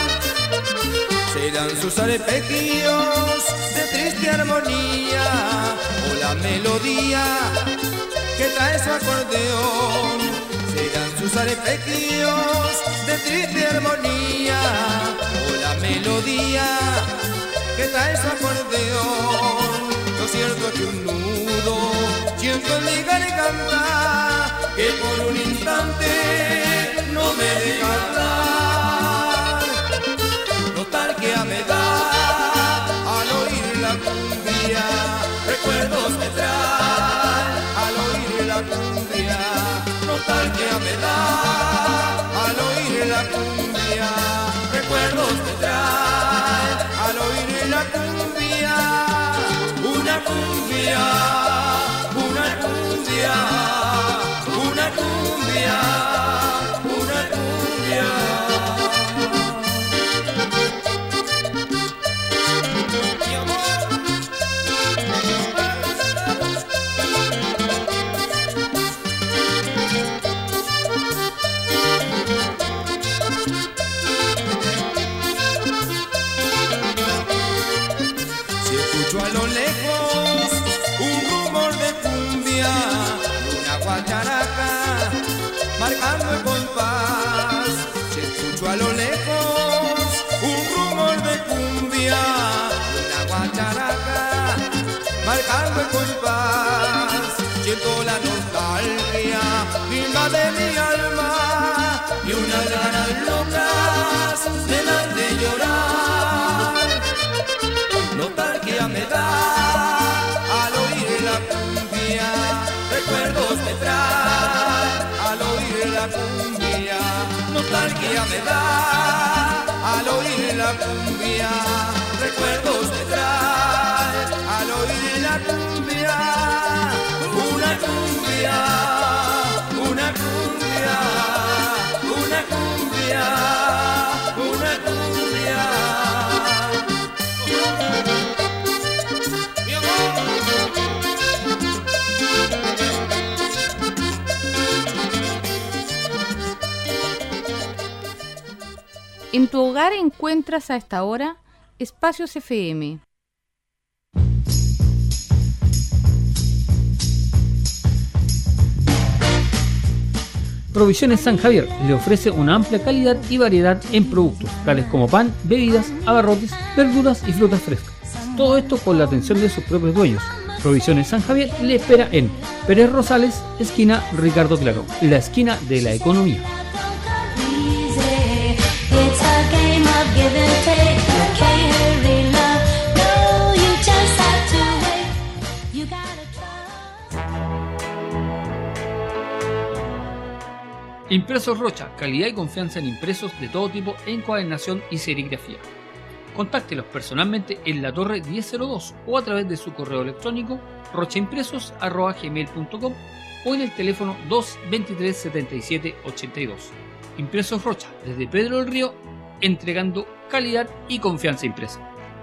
Serán sus arpegios de triste armonía o la melodía que trae su acordeón. Serán sus arpegios de triste armonía o la melodía que trae su acordeón. Lo cierto es que un nudo siento en mi garganta que por un instante no me deja hablar. Nostalgia me da al oír la cumbia, recuerdos me trae al oír la cumbia. Nostalgia me da al oír la cumbia, recuerdos me trae al oír la cumbia. Una cumbia, una cumbia, una cumbia, una cumbia. A lo lejos un rumor de cumbia, una guacharaca marcando el compás. Si escucho a lo lejos un rumor de cumbia, una guacharaca marcando el compás. Siento la nostalgia viva de mi alma y unas ganas locas me dan de llorar. Nostalgia me da al oír la cumbia, recuerdos me trae al oír la cumbia. Nostalgia me da al oír la cumbia, recuerdos me trae al oír la cumbia. Una cumbia, una cumbia, una cumbia, una cumbia. En tu hogar encuentras a esta hora Espacios F M. Provisiones San Javier le ofrece una amplia calidad y variedad en productos, tales como pan, bebidas, abarrotes, verduras y frutas frescas. Todo esto con la atención de sus propios dueños. Provisiones San Javier le espera en Pérez Rosales, esquina Ricardo Claro, la esquina de la economía. Impresos Rocha, calidad y confianza en impresos de todo tipo en encuadernación y serigrafía. Contáctelos personalmente en la Torre diez cero dos o a través de su correo electrónico rochaimpresos arroba gmail punto com o en el teléfono dos veintitrés setenta y siete ochenta y dos. Impresos Rocha, desde Pedro del Río, entregando calidad y confianza impresa.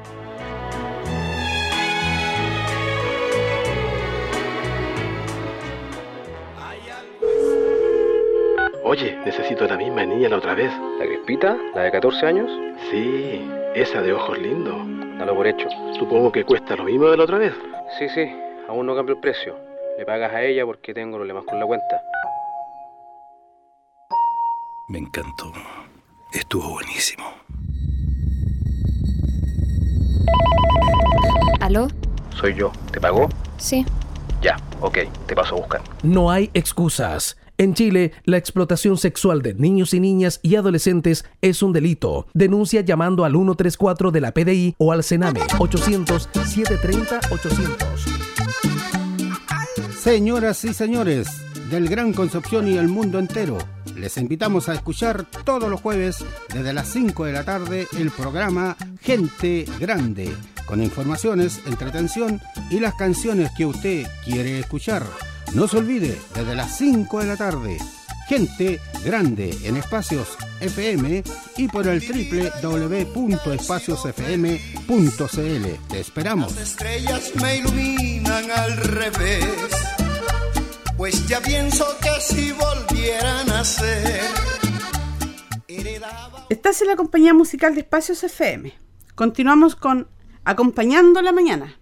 Oye, necesito a la misma niña la otra vez. ¿La Crespita? ¿La de catorce años? Sí, esa de ojos lindos. Dalo por hecho. Supongo que cuesta lo mismo de la otra vez. Sí, sí, aún no cambio el precio. Le pagas a ella porque tengo problemas con la cuenta. Me encantó. Estuvo buenísimo. ¿Aló? Soy yo. ¿Te pagó? Sí. Ya, ok, te paso a buscar. No hay excusas. En Chile, la explotación sexual de niños y niñas y adolescentes es un delito. Denuncia llamando al ciento treinta y cuatro de la P D I o al Sename ochocientos, setecientos treinta, ochocientos. Señoras y señores del Gran Concepción y el mundo entero, les invitamos a escuchar todos los jueves desde las cinco de la tarde el programa Gente Grande, con informaciones, entretención y las canciones que usted quiere escuchar. No se olvide, desde las cinco de la tarde, Gente Grande en Espacios F M y por el doble u doble u doble u punto espacios f m punto c l. Te esperamos. Las estrellas me iluminan al revés, pues ya pienso que si volvieran a ser. Estás en la compañía musical de Espacios F M. Continuamos con Acompañando la Mañana.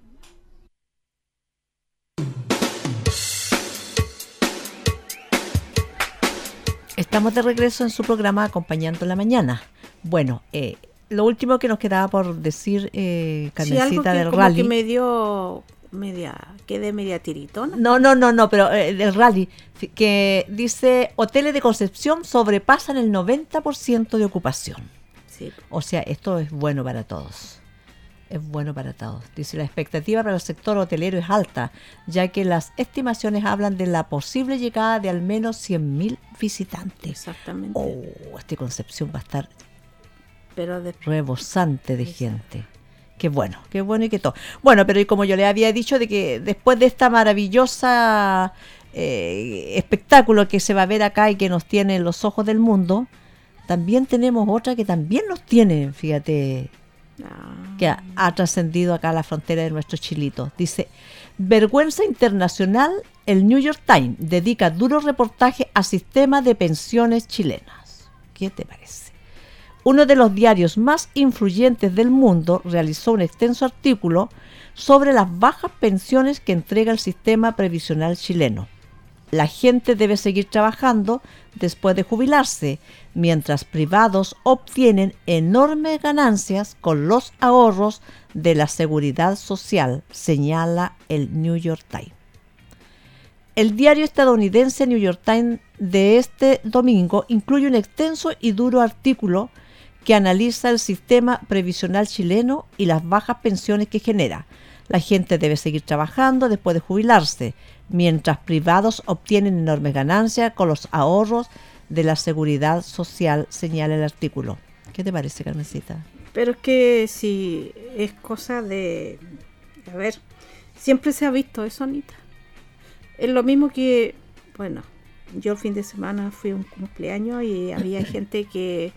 Estamos de regreso en su programa Acompañando la Mañana. Bueno, eh, lo último que nos quedaba por decir, eh, Carmencita, sí, algo que, del como rally. Que me dio media, quedé media tiritona. No, no, no, no, pero eh, del rally, que dice, hoteles de Concepción sobrepasan el noventa por ciento de ocupación. Sí. O sea, esto es bueno para todos. Es bueno para todos. Dice, la expectativa para el sector hotelero es alta, ya que las estimaciones hablan de la posible llegada de al menos cien mil visitantes. Exactamente. Oh, este Concepción va a estar pero de... rebosante de gente. Qué bueno, qué bueno y qué todo. Bueno, pero como yo le había dicho, de que después de esta maravillosa eh, espectáculo que se va a ver acá y que nos tiene en los ojos del mundo, también tenemos otra que también nos tiene, fíjate, que ha, ha trascendido acá a la frontera de nuestro chilito. Dice, vergüenza internacional, el New York Times dedica duro reportaje a sistema de pensiones chilenas. ¿Qué te parece? Uno de los diarios más influyentes del mundo realizó un extenso artículo sobre las bajas pensiones que entrega el sistema previsional chileno. La gente debe seguir trabajando después de jubilarse, mientras privados obtienen enormes ganancias con los ahorros de la seguridad social, señala el New York Times. El diario estadounidense New York Times de este domingo incluye un extenso y duro artículo que analiza el sistema previsional chileno y las bajas pensiones que genera. La gente debe seguir trabajando después de jubilarse, mientras privados obtienen enormes ganancias con los ahorros de la seguridad social, señala el artículo. ¿Qué te parece, Carmencita? Pero es que si es cosa de... A ver, siempre se ha visto eso, Anita. Es lo mismo que... Bueno, yo el fin de semana fui a un cumpleaños y había gente que...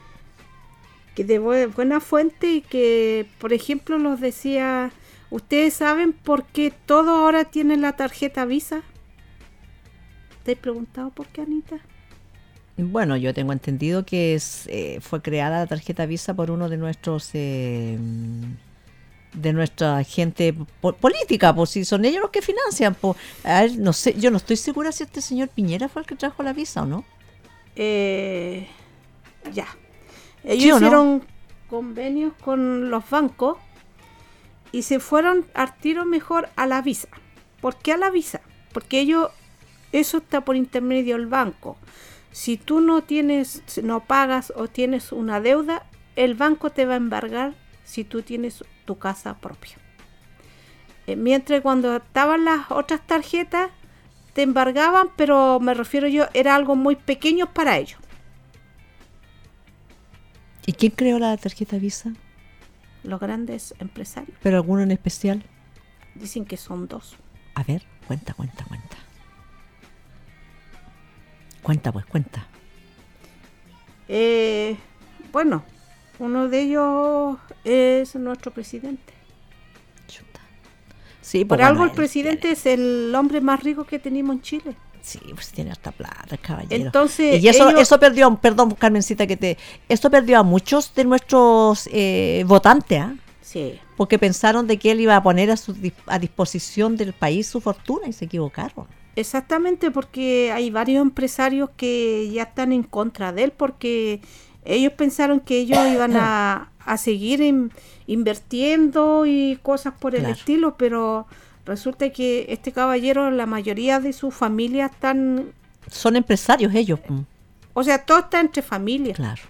que de buena fuente y que, por ejemplo, los decía... ¿Ustedes saben por qué todos ahora tienen la tarjeta Visa? ¿Te has preguntado por qué, Anita? Bueno, yo tengo entendido que es, eh, fue creada la tarjeta Visa por uno de nuestros eh, de nuestra gente po- política, pues si son ellos los que financian, pues, a ver, no sé, yo no estoy segura si este señor Piñera fue el que trajo la Visa o no. Eh, ya. Ellos ¿Sí o no? hicieron convenios con los bancos y se fueron al tiro mejor a la Visa. ¿Por qué a la Visa? Porque ellos, eso está por intermedio del banco. Si tú no tienes, no pagas o tienes una deuda, el banco te va a embargar si tú tienes tu casa propia. Eh, mientras cuando estaban las otras tarjetas, te embargaban, pero me refiero yo, era algo muy pequeño para ellos. ¿Y quién creó la tarjeta Visa? Los grandes empresarios. ¿Pero alguno en especial? Dicen que son dos. A ver, cuenta, cuenta, cuenta. Cuenta, pues, cuenta. Eh, bueno, uno de ellos es nuestro presidente. Sí, Por pues, algo bueno, el presidente es el hombre más rico que tenemos en Chile. Sí, pues tiene harta plata, caballero. Entonces, y eso, ellos- eso perdió, perdón, Carmencita, que te, esto perdió a muchos de nuestros eh, votantes, ¿ah? Sí. Porque pensaron de que él iba a poner a, su, dis- a disposición del país su fortuna y se equivocaron. Exactamente, porque hay varios empresarios que ya están en contra de él porque ellos pensaron que ellos iban a, a seguir in- invirtiendo y cosas por el Claro. estilo, pero resulta que este caballero, la mayoría de su familia están, Son empresarios ellos. mm. o sea, todo está entre familias. Claro.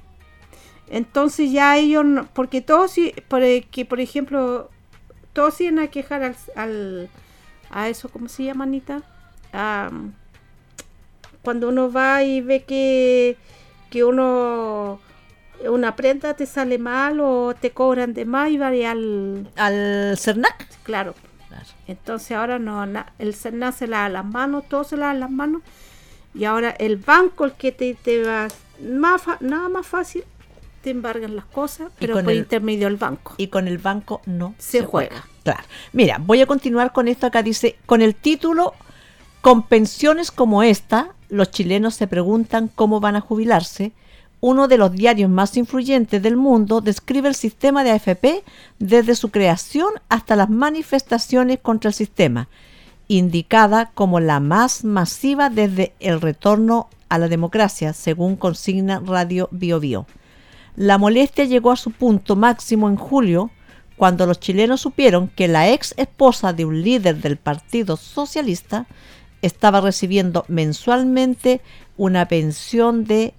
Entonces ya ellos, no- porque todos, sí- por, eh, que por ejemplo, todos iban a quejar al, al- a eso, ¿cómo se llama, Anita? A, cuando uno va y ve que, que uno, una prenda te sale mal o te cobran de más y va al... ¿Al CERNAC? Claro. Entonces ahora no, na- el CERNAC se lava las manos, todo se lava las manos y ahora el banco, el que te, te va más fa- nada más fácil, te embargan las cosas, Y pero con por el- intermedio del banco. Y con el banco no Se se, juega. juega. Claro. Mira, voy a continuar con esto. Acá dice, con el título, con pensiones como esta, los chilenos se preguntan cómo van a jubilarse. Uno de los diarios más influyentes del mundo describe el sistema de A F P desde su creación hasta las manifestaciones contra el sistema, indicada como la más masiva desde el retorno a la democracia, según consigna Radio Bio Bio. La molestia llegó a su punto máximo en julio, cuando los chilenos supieron que la ex esposa de un líder del Partido Socialista estaba recibiendo mensualmente una pensión de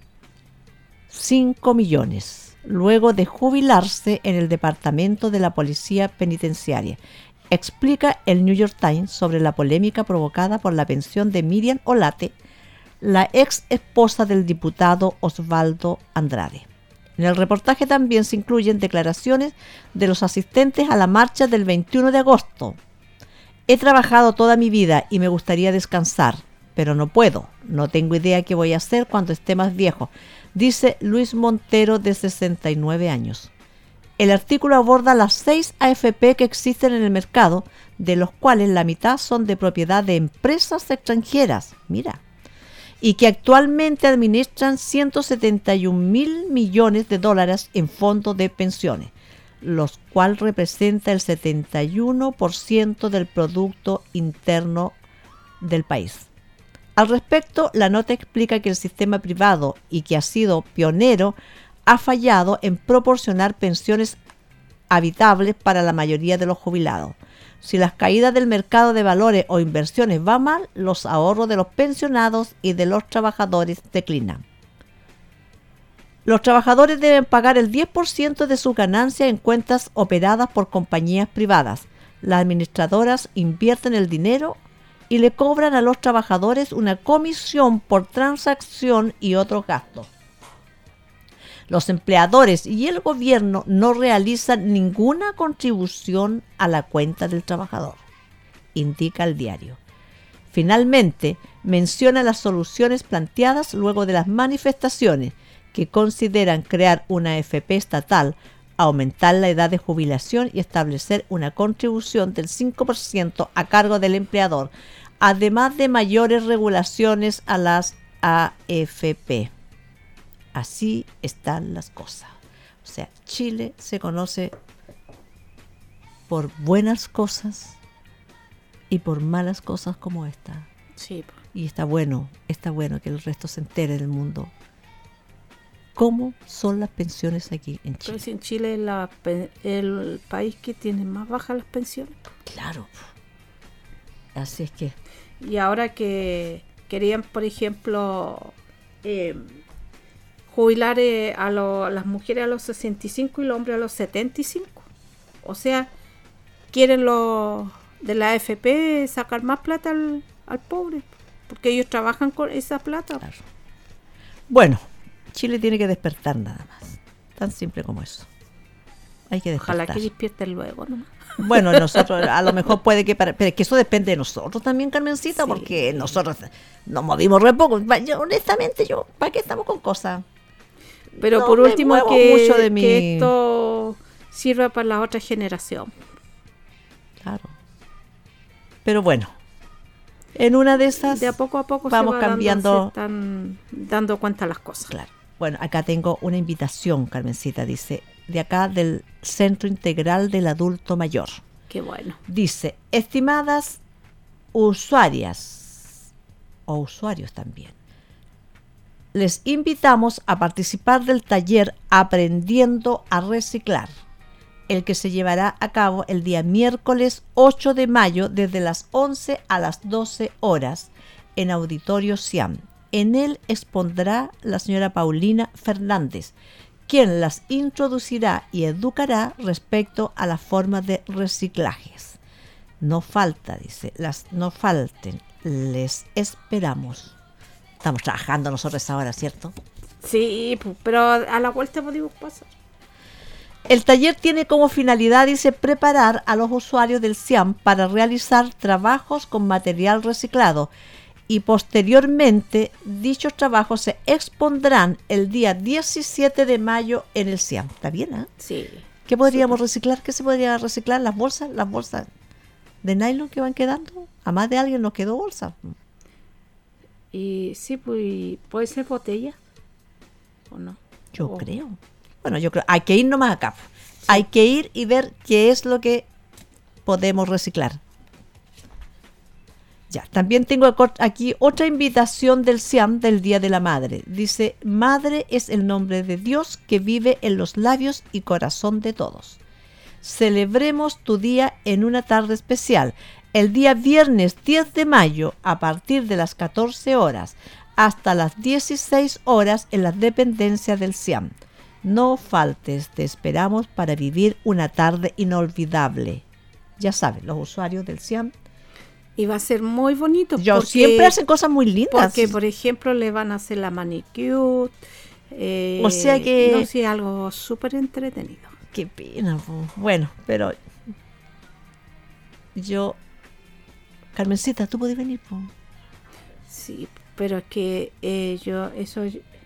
cinco millones, luego de jubilarse en el departamento de la Policía Penitenciaria. Explica el New York Times sobre la polémica provocada por la pensión de Miriam Olate, la ex esposa del diputado Osvaldo Andrade. En el reportaje también se incluyen declaraciones de los asistentes a la marcha del veintiuno de agosto. He trabajado toda mi vida y me gustaría descansar, pero no puedo. No tengo idea qué voy a hacer cuando esté más viejo, dice Luis Montero, de sesenta y nueve años. El artículo aborda las seis A F P que existen en el mercado, de los cuales la mitad son de propiedad de empresas extranjeras. Mira. Y que actualmente administran ciento setenta y un mil millones de dólares en fondos de pensiones, los cuales representa el setenta y uno por ciento del Producto Interno del país. Al respecto, la nota explica que el sistema privado, y que ha sido pionero, ha fallado en proporcionar pensiones habitables para la mayoría de los jubilados. Si las caídas del mercado de valores o inversiones van mal, los ahorros de los pensionados y de los trabajadores declinan. Los trabajadores deben pagar el diez por ciento de sus ganancias en cuentas operadas por compañías privadas. Las administradoras invierten el dinero y le cobran a los trabajadores una comisión por transacción y otros gastos. Los empleadores y el gobierno no realizan ninguna contribución a la cuenta del trabajador, indica el diario. Finalmente, menciona las soluciones planteadas luego de las manifestaciones, que consideran crear una A F P estatal, aumentar la edad de jubilación y establecer una contribución del cinco por ciento a cargo del empleador, además de mayores regulaciones a las A F P. Así están las cosas. O sea, Chile se conoce por buenas cosas y por malas cosas como esta. Sí. Y está bueno, está bueno que el resto se entere del mundo. ¿Cómo son las pensiones aquí en Chile? Pero si en Chile es la, el país que tiene más bajas las pensiones. Claro. Así es que... Y ahora que querían, por ejemplo, eh, jubilar eh, a, lo, a las mujeres a los sesenta y cinco y los hombres a los setenta y cinco. O sea, quieren los de la A F P sacar más plata al, al pobre, porque ellos trabajan con esa plata. Claro. Bueno, Chile tiene que despertar nada más. Tan simple como eso. Hay que despertar. Ojalá que despierten luego nomás. Bueno, nosotros a lo mejor puede que... Para, pero es que eso depende de nosotros también, Carmencita, sí. Porque nosotros nos movimos re poco. Yo, honestamente, yo, ¿para qué estamos con cosas? Pero no por último que, mucho de mi... que esto sirva para la otra generación. Claro. Pero bueno, en una de esas... De a poco a poco vamos se va cambiando... Dando, se están dando cuenta las cosas. Claro. Bueno, acá tengo una invitación, Carmencita, dice... de acá del Centro Integral del Adulto Mayor. Qué bueno. Dice, estimadas usuarias o usuarios también, les invitamos a participar del taller Aprendiendo a Reciclar, el que se llevará a cabo el día miércoles ocho de mayo desde las once a las doce horas en Auditorio Siam. En él expondrá la señora Paulina Fernández, quien las introducirá y educará respecto a las formas de reciclajes. No falta, dice, las no falten, les esperamos. Estamos trabajando nosotros ahora, ¿cierto? Sí, pero a la vuelta podemos pasar. El taller tiene como finalidad, dice, preparar a los usuarios del Siam para realizar trabajos con material reciclado, y posteriormente dichos trabajos se expondrán el día diecisiete de mayo en el Siam. ¿Está bien, eh? Sí. ¿Qué podríamos sí. reciclar? ¿Qué se podría reciclar? ¿Las bolsas? ¿Las bolsas de nylon que van quedando? A más de alguien nos quedó bolsa. Y sí, pues, puede ser botella, ¿o no? Yo oh. creo. Bueno, yo creo, hay que ir nomás acá. Sí. Hay que ir y ver qué es lo que podemos reciclar. Ya, también tengo aquí otra invitación del Siam del Día de la Madre. Dice, Madre es el nombre de Dios que vive en los labios y corazón de todos. Celebremos tu día en una tarde especial, el día viernes diez de mayo a partir de las catorce horas hasta las dieciséis horas en las dependencias del Siam. No faltes, te esperamos para vivir una tarde inolvidable. Ya saben, los usuarios del Siam. Y va a ser muy bonito. Yo porque, siempre hacen cosas muy lindas. Porque, por ejemplo, le van a hacer la manicure. Eh, o sea que... No sé, algo súper entretenido. Qué pena. Bueno, pero... Yo... Carmencita, ¿tú puedes venir? Po? Sí, pero es que eh, yo... Eso...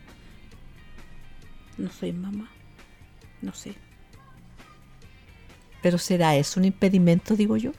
No soy mamá. No sé. ¿Pero será eso un impedimento, digo yo?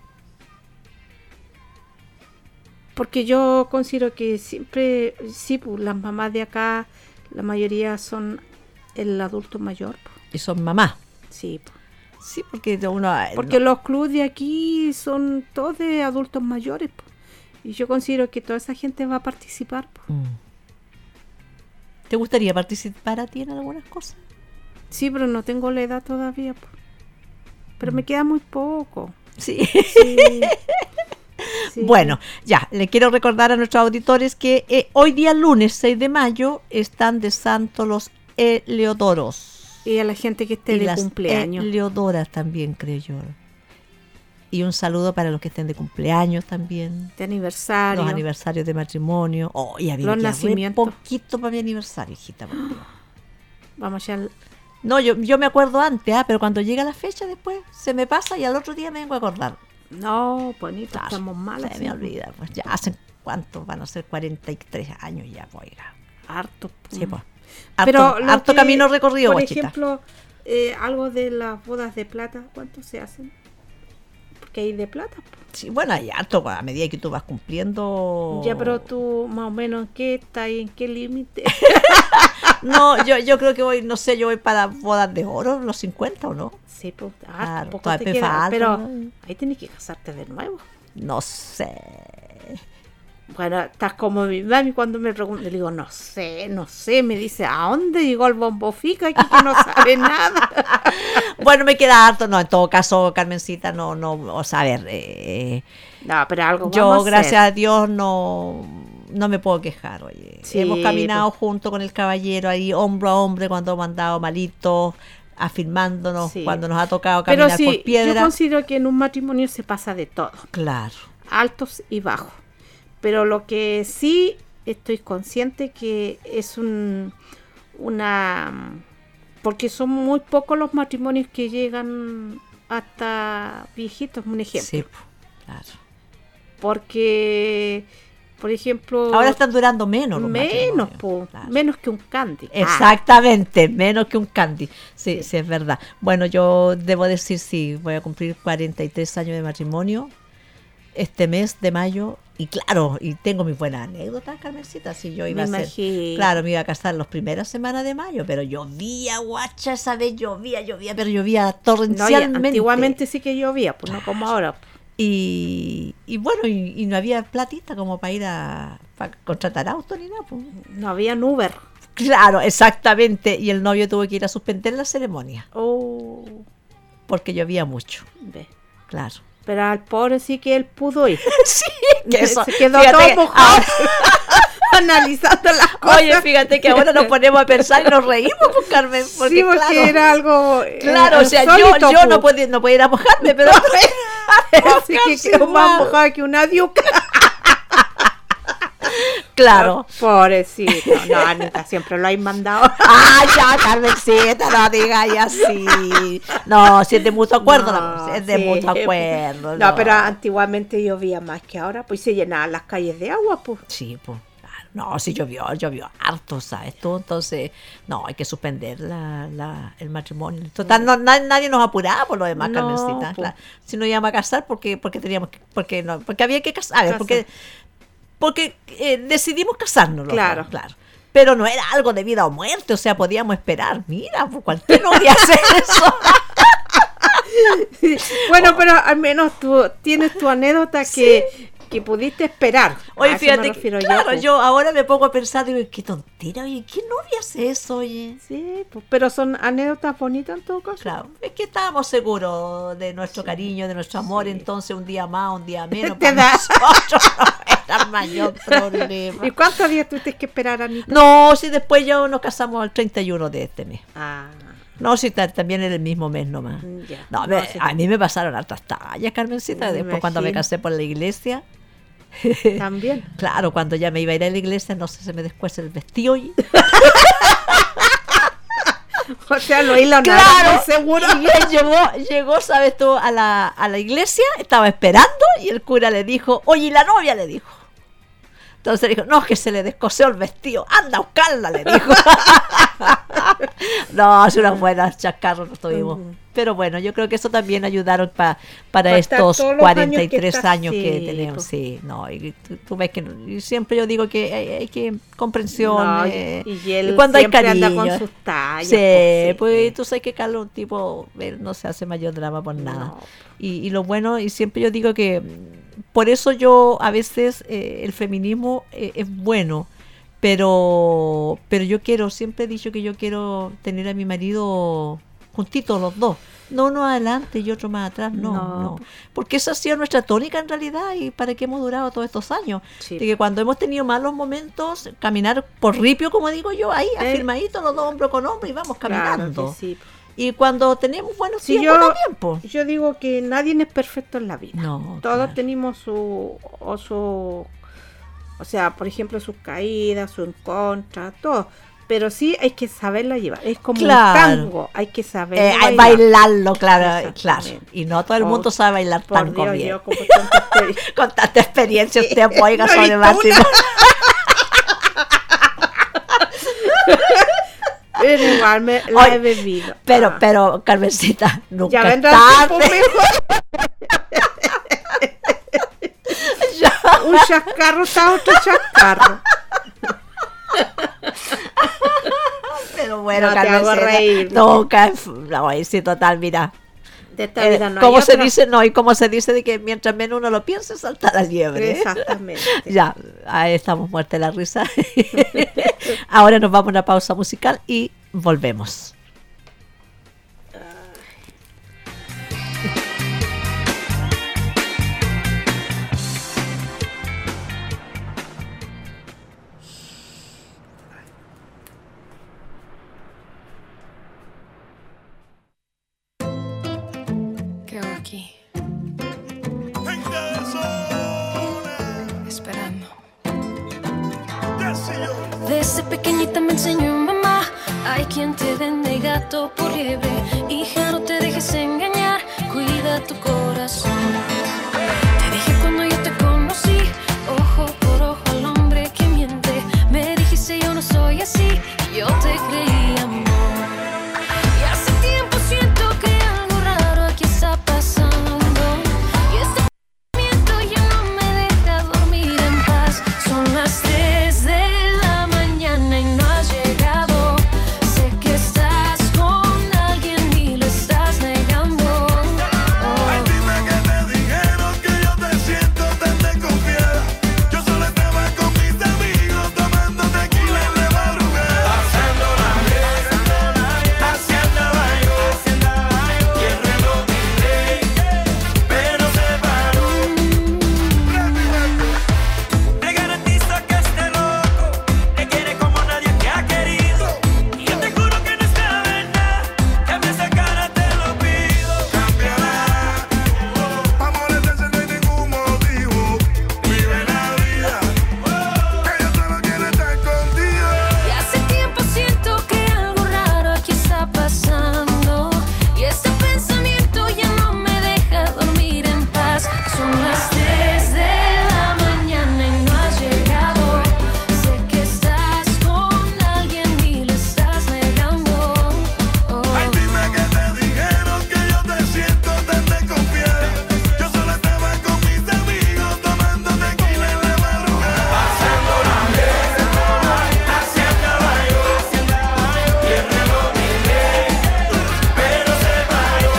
Porque yo considero que siempre, sí, pues, las mamás de acá, la mayoría son el adulto mayor. Pues. ¿Y son mamás? Sí. Pues. Sí, porque uno... Porque no. los clubes de aquí son todos de adultos mayores. Pues. Y yo considero que toda esa gente va a participar. Pues. Mm. ¿Te gustaría participar a ti en algunas cosas? Sí, pero no tengo la edad todavía. Pues. Pero mm. me queda muy poco. Sí. Sí. Sí. Bueno, ya, le quiero recordar a nuestros auditores que eh, hoy día lunes seis de mayo están de santo los Eleodoros. Y a la gente que esté y de las cumpleaños. Eleodoras también, creo yo. Y un saludo para los que estén de cumpleaños también. De aniversario. Los aniversarios de matrimonio. Oh, ya los nacimientos. Un poquito para mi aniversario, hijita. Vamos ya al... No, yo, yo me acuerdo antes, ¿eh? Pero cuando llega la fecha después se me pasa y al otro día me vengo a acordar. No, bonito, claro, estamos malas. Se me olvida, pues ya hacen cuántos van a ser cuarenta y tres años ya, pues. Harto. Sí, pues. Harto, Pero harto que, camino recorrido, por guachita. ejemplo, eh, algo de las bodas de plata, ¿cuántos se hacen? que hay de plata. Sí, bueno, hay harto, a medida que tú vas cumpliendo... Ya, pero tú más o menos ¿en qué estás? ¿En qué límite? No, yo yo creo que voy, no sé, yo voy para bodas de oro, los cincuenta, ¿o no? Sí, pues, ah, Claro, poco todavía te me queda, falta, pero ¿no? ahí tienes que casarte de nuevo. No sé. Bueno, estás como mi mami cuando me pregunta, le digo, no sé, no sé, me dice, ¿a dónde llegó el bombo fica? Aquí que no sabe nada. Bueno, me queda harto, no, en todo caso, Carmencita, no, no, o sea, a ver, eh, no, pero algo yo, vamos a gracias hacer. a Dios, no, no me puedo quejar, oye. Sí, Hemos caminado pues. junto con el caballero ahí, hombro a hombro, cuando hemos andado malitos, afirmándonos, Sí. cuando nos ha tocado Pero caminar sí, por yo piedra. considero que en un matrimonio se pasa de todo. Claro. Altos y bajos. Pero lo que sí estoy consciente que es un una porque son muy pocos los matrimonios que llegan hasta viejitos, un ejemplo. Sí, claro. Porque, por ejemplo, Ahora están durando menos los menos, matrimonios. po, Claro. menos que un candy. Exactamente, menos que un candy. Sí, sí, es verdad. Bueno, yo debo decir, sí, voy a cumplir cuarenta y tres años de matrimonio este mes de mayo. Y claro, y tengo mis buenas anécdotas, Carmencita. Si yo iba Me a ser, imagino. claro, me iba a casar las primeras semanas de mayo, pero llovía, guacha, esa vez llovía, llovía, pero llovía No, y torrencialmente. antiguamente sí que llovía, pues no como ahora. Y, y bueno, y, y no había platita como para ir a para contratar auto ni nada. Pues. No había Uber. Claro, exactamente. Y el novio tuvo que ir a suspender la ceremonia. Oh. Porque llovía mucho. Ve. Claro. Pero al pobre sí que él pudo ir. Sí, que eso. Se quedó Fíjate todo que mojado. ahora- Analizando las cosas. Oye, fíjate que ahora nos ponemos a pensar y nos reímos, pues, Carmen. Porque, Sí, porque claro, era algo. eh, claro, o sea, yo, insólito, yo no po. podía, no podía ir a mojarme, pero Así que quedó más mojada que una diuca. claro. Pobrecito. No, Anita, siempre lo hay mandado. Ah, ya, Carmencita, no digas y así. No, si es de mutuo acuerdo, No, no, es de sí. mutuo acuerdo. No, pero antiguamente llovía más que ahora, pues se llenaban las calles de agua, pues. Sí, pues. No, sí llovió, llovió harto, ¿sabes tú? Entonces, no, hay que suspender la, la, el matrimonio. Total, no, na- nadie nos apuraba por lo demás, No, Carmencita. pues. Claro. Si nos íbamos a casar, porque, porque teníamos que, porque no, porque había que casar, Casar. porque, porque eh, decidimos casarnos. los Claro. dos, claro. Pero no era algo de vida o muerte, o sea, podíamos esperar. Mira, pues cualquiera no podía hacer eso. Bueno, pero al menos tú tienes tu anécdota que, que pudiste esperar. Oye, A eso fíjate, me que, refiero claro, pues. yo ahora me pongo a pensar, digo, qué tontera, oye, ¿qué novia hace eso, oye? Sí, pues, pero son anécdotas bonitas en todo caso. Claro, es que estábamos seguros de nuestro cariño, de nuestro amor, entonces un día más, un día menos, Te para da- nosotros no era el mayor problema. ¿Y cuántos días tuviste que esperar, Anita? No, si después ya nos casamos el treinta y uno de este mes. Ah, No, si ta- también era el mismo mes nomás. ya. No, No, me- sí. a mí me pasaron hartas tallas, Carmencita, Me después cuando me imagino. casé por la iglesia. También. Claro, cuando ya me iba a ir a la iglesia, no sé, se me descuece el vestido y... O sea, lo hilo no era Claro, muy seguro. y él llegó, llegó, sabes tú, a la, a la iglesia, estaba esperando y el cura le dijo, oye, y la novia le dijo. Entonces dijo, no, que se le descoseó el vestido, anda a buscarla, le dijo. No, hace unas buenas chascarros nos tuvimos. Ujú. Pero bueno, yo creo que eso también ayudaron pa- para Pa' estar estos todos los cuarenta y años que tres estás, años que sí, tenemos. pues. Sí, no, y tú, tú ves que no- y siempre yo digo que hay, hay que comprensión. No, y- eh, y él cuando hay siempre anda cariño. con sus tallas, Sí, pues, sí. pues tú sabes que Carlos un tipo, él no se hace mayor drama por nada. No. Y, y lo bueno, y siempre yo digo que mm, por eso yo a veces eh, el feminismo eh, es bueno, pero pero yo quiero, siempre he dicho que yo quiero tener a mi marido juntitos los dos. No uno adelante y otro más atrás, no, No. no. Porque esa ha sido nuestra tónica en realidad y para qué hemos durado todos estos años. Sí. De que cuando hemos tenido malos momentos, caminar por ripio, como digo yo, ahí, Eh. afirmaditos los dos hombro con hombro y vamos Claro caminando. que sí. Y cuando tenemos buenos Sí, tiempos yo, también, po. yo digo que nadie es perfecto en la vida. No, Todos claro. tenemos su o, su, o sea, por ejemplo, sus caídas, su en contra, todo. Pero sí hay que saberla llevar. Es como Claro. un tango, hay que saber Eh, hay bailarlo, claro, claro. Y no todo el Oh, mundo sabe bailar por tango Dios, bien. yo con tanta experiencia. Con tanta experiencia usted oiga No he sobre visto matrimonio. Pero igual me la Oye, he bebido. Pero, Ah. pero, Carmencita, nunca Ya es vendrá el tiempo tarde. mejor. chascarro está otro chascarro. Pero bueno, no, te hago reír. No, no, sí, total, mira. De esta vida no eh, como hay se otra. dice, no, y como se dice de que mientras menos uno lo piense, salta la liebre. ¿eh? Exactamente. Ya, ahí estamos muertos de la risa. Ahora nos vamos a una pausa musical y volvemos. Aquí esperando. Desde pequeñita me enseñó mamá, hay quien te vende gato por liebre. Hija, no te dejes engañar, cuida tu corazón. Te dije cuando yo te conocí, ojo por ojo al hombre que miente. Me dijiste yo no soy así, y yo te creí, amor. Y hace tiempo siento que algo raro aquí está pasando. Y este pensamiento ya no me deja dormir en paz. Son las tres de la mañana y no has llegado. Sé que estás con alguien y lo estás negando. Oh. Ay, dime que te dijeron que yo te siento tan desconfiada. Yo solo estaba con mis amigos tomando tequila en la madrugada. Pasando la vez, así andaba yo, y el reloj miré, pero se paró. Te garantizo que este loco te quiere como nadie te ha querido. Y yo te juro que no es la verdad, cambia esa cara, te lo pido. Cambiará, pa' molestarse no hay ningún motivo. Vive la vida, que yo solo quiero estar contigo. Y hace tiempo siento que algo raro aquí está pasando. Y este pensamiento ya no me deja dormir en paz. Son las tres de la mañana y no has llegado. Sé que estás con alguien y lo estás negando. Oh. Ay, dime que te dijeron que yo te siento tan desconfiada. Yo solo estaba con mis amigos tomando tequila en la madrugada. Pasando la vez, así andaba yo, y el reloj miré, pero se paró.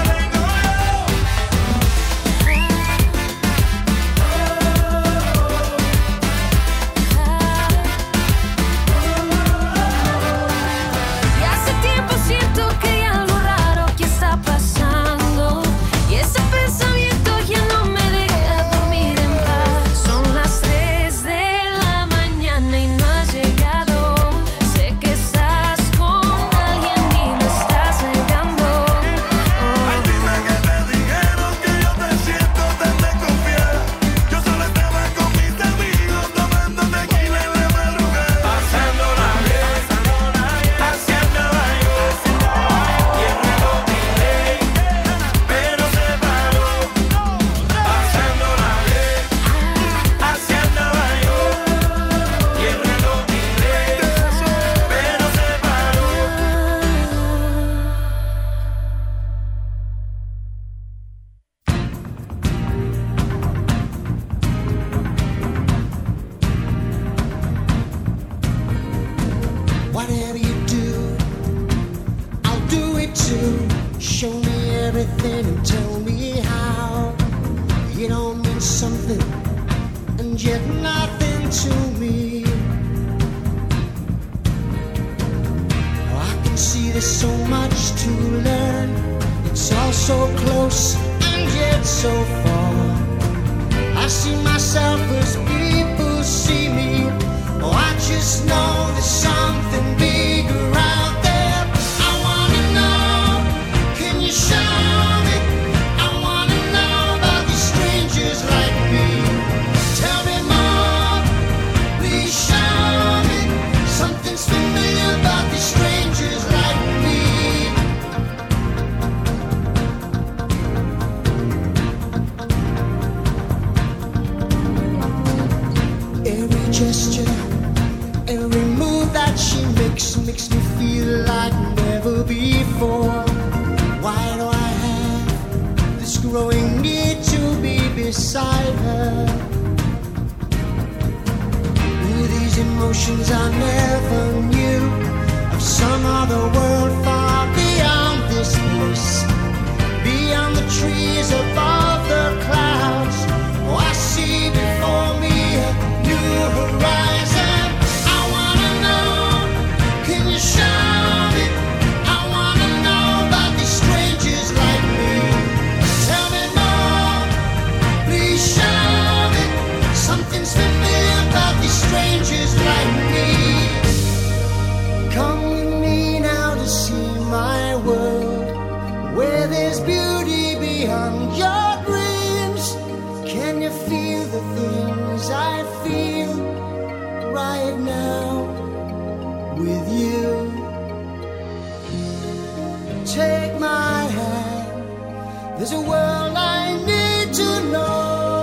Y hace tiempo siento que hay algo raro que está pasando. Y ese pensamiento ya no me deja dormir en paz. Son las tres de la mañana y no has llegado. Sé que estás con alguien y lo estás negando. Ay, dime que te dijeron que yo te siento tan desconfiada. Yo solo estaba con mis amigos tomando tequila en la madrugada. Pasando la vez, así andaba yo, y el reloj miré, pero se paró. Pasando la vez, así andaba yo, y el reloj miré, pero se paró. Whatever you do, I'll do it too. Show me everything and tell me how. You don't mean something and yet nothing to me. Oh, I can see there's so much to learn. It's all so close and yet so far. I see myself as people see me. Oh, I just know there's something bigger out there. I wanna know, can you show me? I wanna know about these strangers like me. Tell me more, please show me. Something's familiar about these strangers like me. Every gesture, every move that she makes makes me feel like never before. Why do I have this growing need to be beside her? emotions I never knew, of some other world far beyond this place, beyond the trees, above the clouds. Oh, I see before me a new horizon. I wanna know, can you show me? I wanna know about these strangers like me. Tell me more, please show me. Something's familiar about these strangers like me. Come with me now to see my world, where there's beauty beyond your dreams. Can you feel the things I feel right now with you? Take my hand, there's a world I need to know.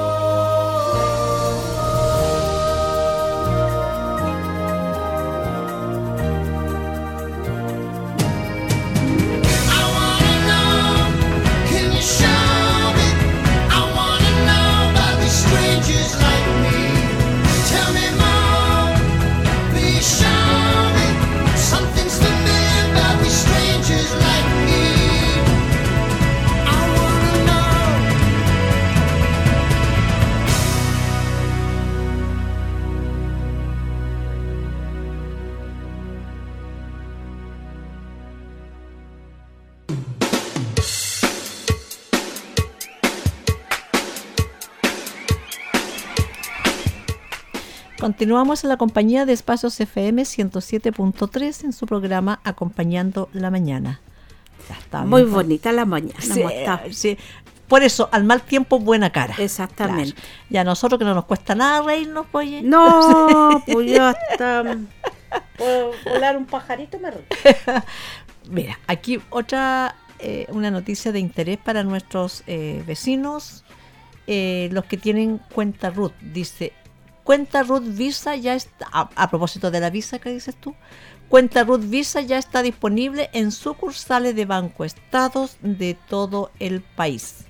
Continuamos en la compañía de Espacios F M ciento siete punto tres en su programa Acompañando la Mañana. Ya está, muy bien, bonita la mañana. Sí, sí. Por eso, al mal tiempo, buena cara. Exactamente. Claro. Y a nosotros que no nos cuesta nada reírnos, oye. No, pues yo hasta puedo volar un pajarito me río. Mira, aquí otra, eh, una noticia de interés para nuestros eh, vecinos, eh, los que tienen cuenta Ruth. Dice, cuenta Ruth Visa ya está, a, a propósito de la Visa que dices tú, cuenta Ruth Visa ya está disponible en sucursales de Banco Estados de todo el país.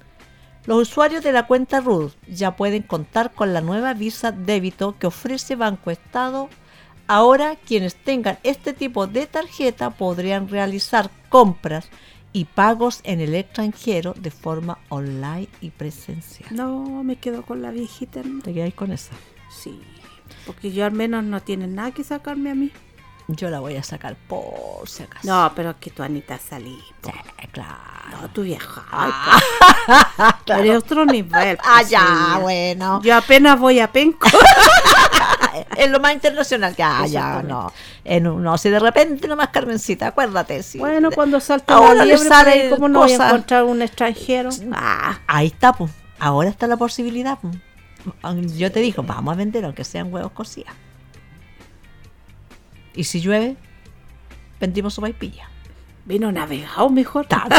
Los usuarios de la cuenta Ruth ya pueden contar con la nueva Visa Débito que ofrece Banco Estado. Ahora quienes tengan este tipo de tarjeta podrían realizar compras y pagos en el extranjero de forma online y presencial. No, me quedo con la viejita. ¿No? ¿Te quedas con esa? Sí, porque yo al menos no tienen nada que sacarme a mí. Yo la voy a sacar por si acaso. No, pero es que tú, Anita, salí. Sí, claro. No, tu vieja. Ay, claro. Eres otro nivel. Ah, ya, sí. Bueno. Yo apenas voy a Penco. Es lo más internacional que ah, ya, no. En, no, si de repente nomás Carmencita, acuérdate. Si bueno, cuando salta ahora la liebre, le sale ¿cómo no cosas? Voy a encontrar un extranjero? Ah, ahí está, pues. Ahora está la posibilidad, pues. Yo te digo, vamos a vender aunque sean huevos cocidos. Y si llueve, vendimos sopaipilla. Vino navegado mejor. A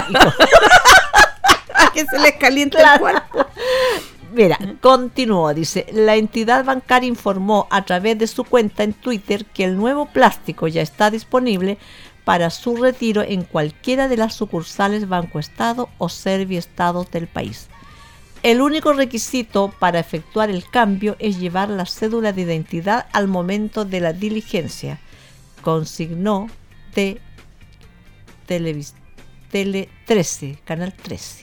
que se les caliente claro. el cuerpo. Mira, continuó, dice, la entidad bancaria informó a través de su cuenta en Twitter que el nuevo plástico ya está disponible para su retiro en cualquiera de las sucursales Banco Estado o Serviestados del país. El único requisito para efectuar el cambio es llevar la cédula de identidad al momento de la diligencia, consignó de Televis, Tele trece, Canal trece.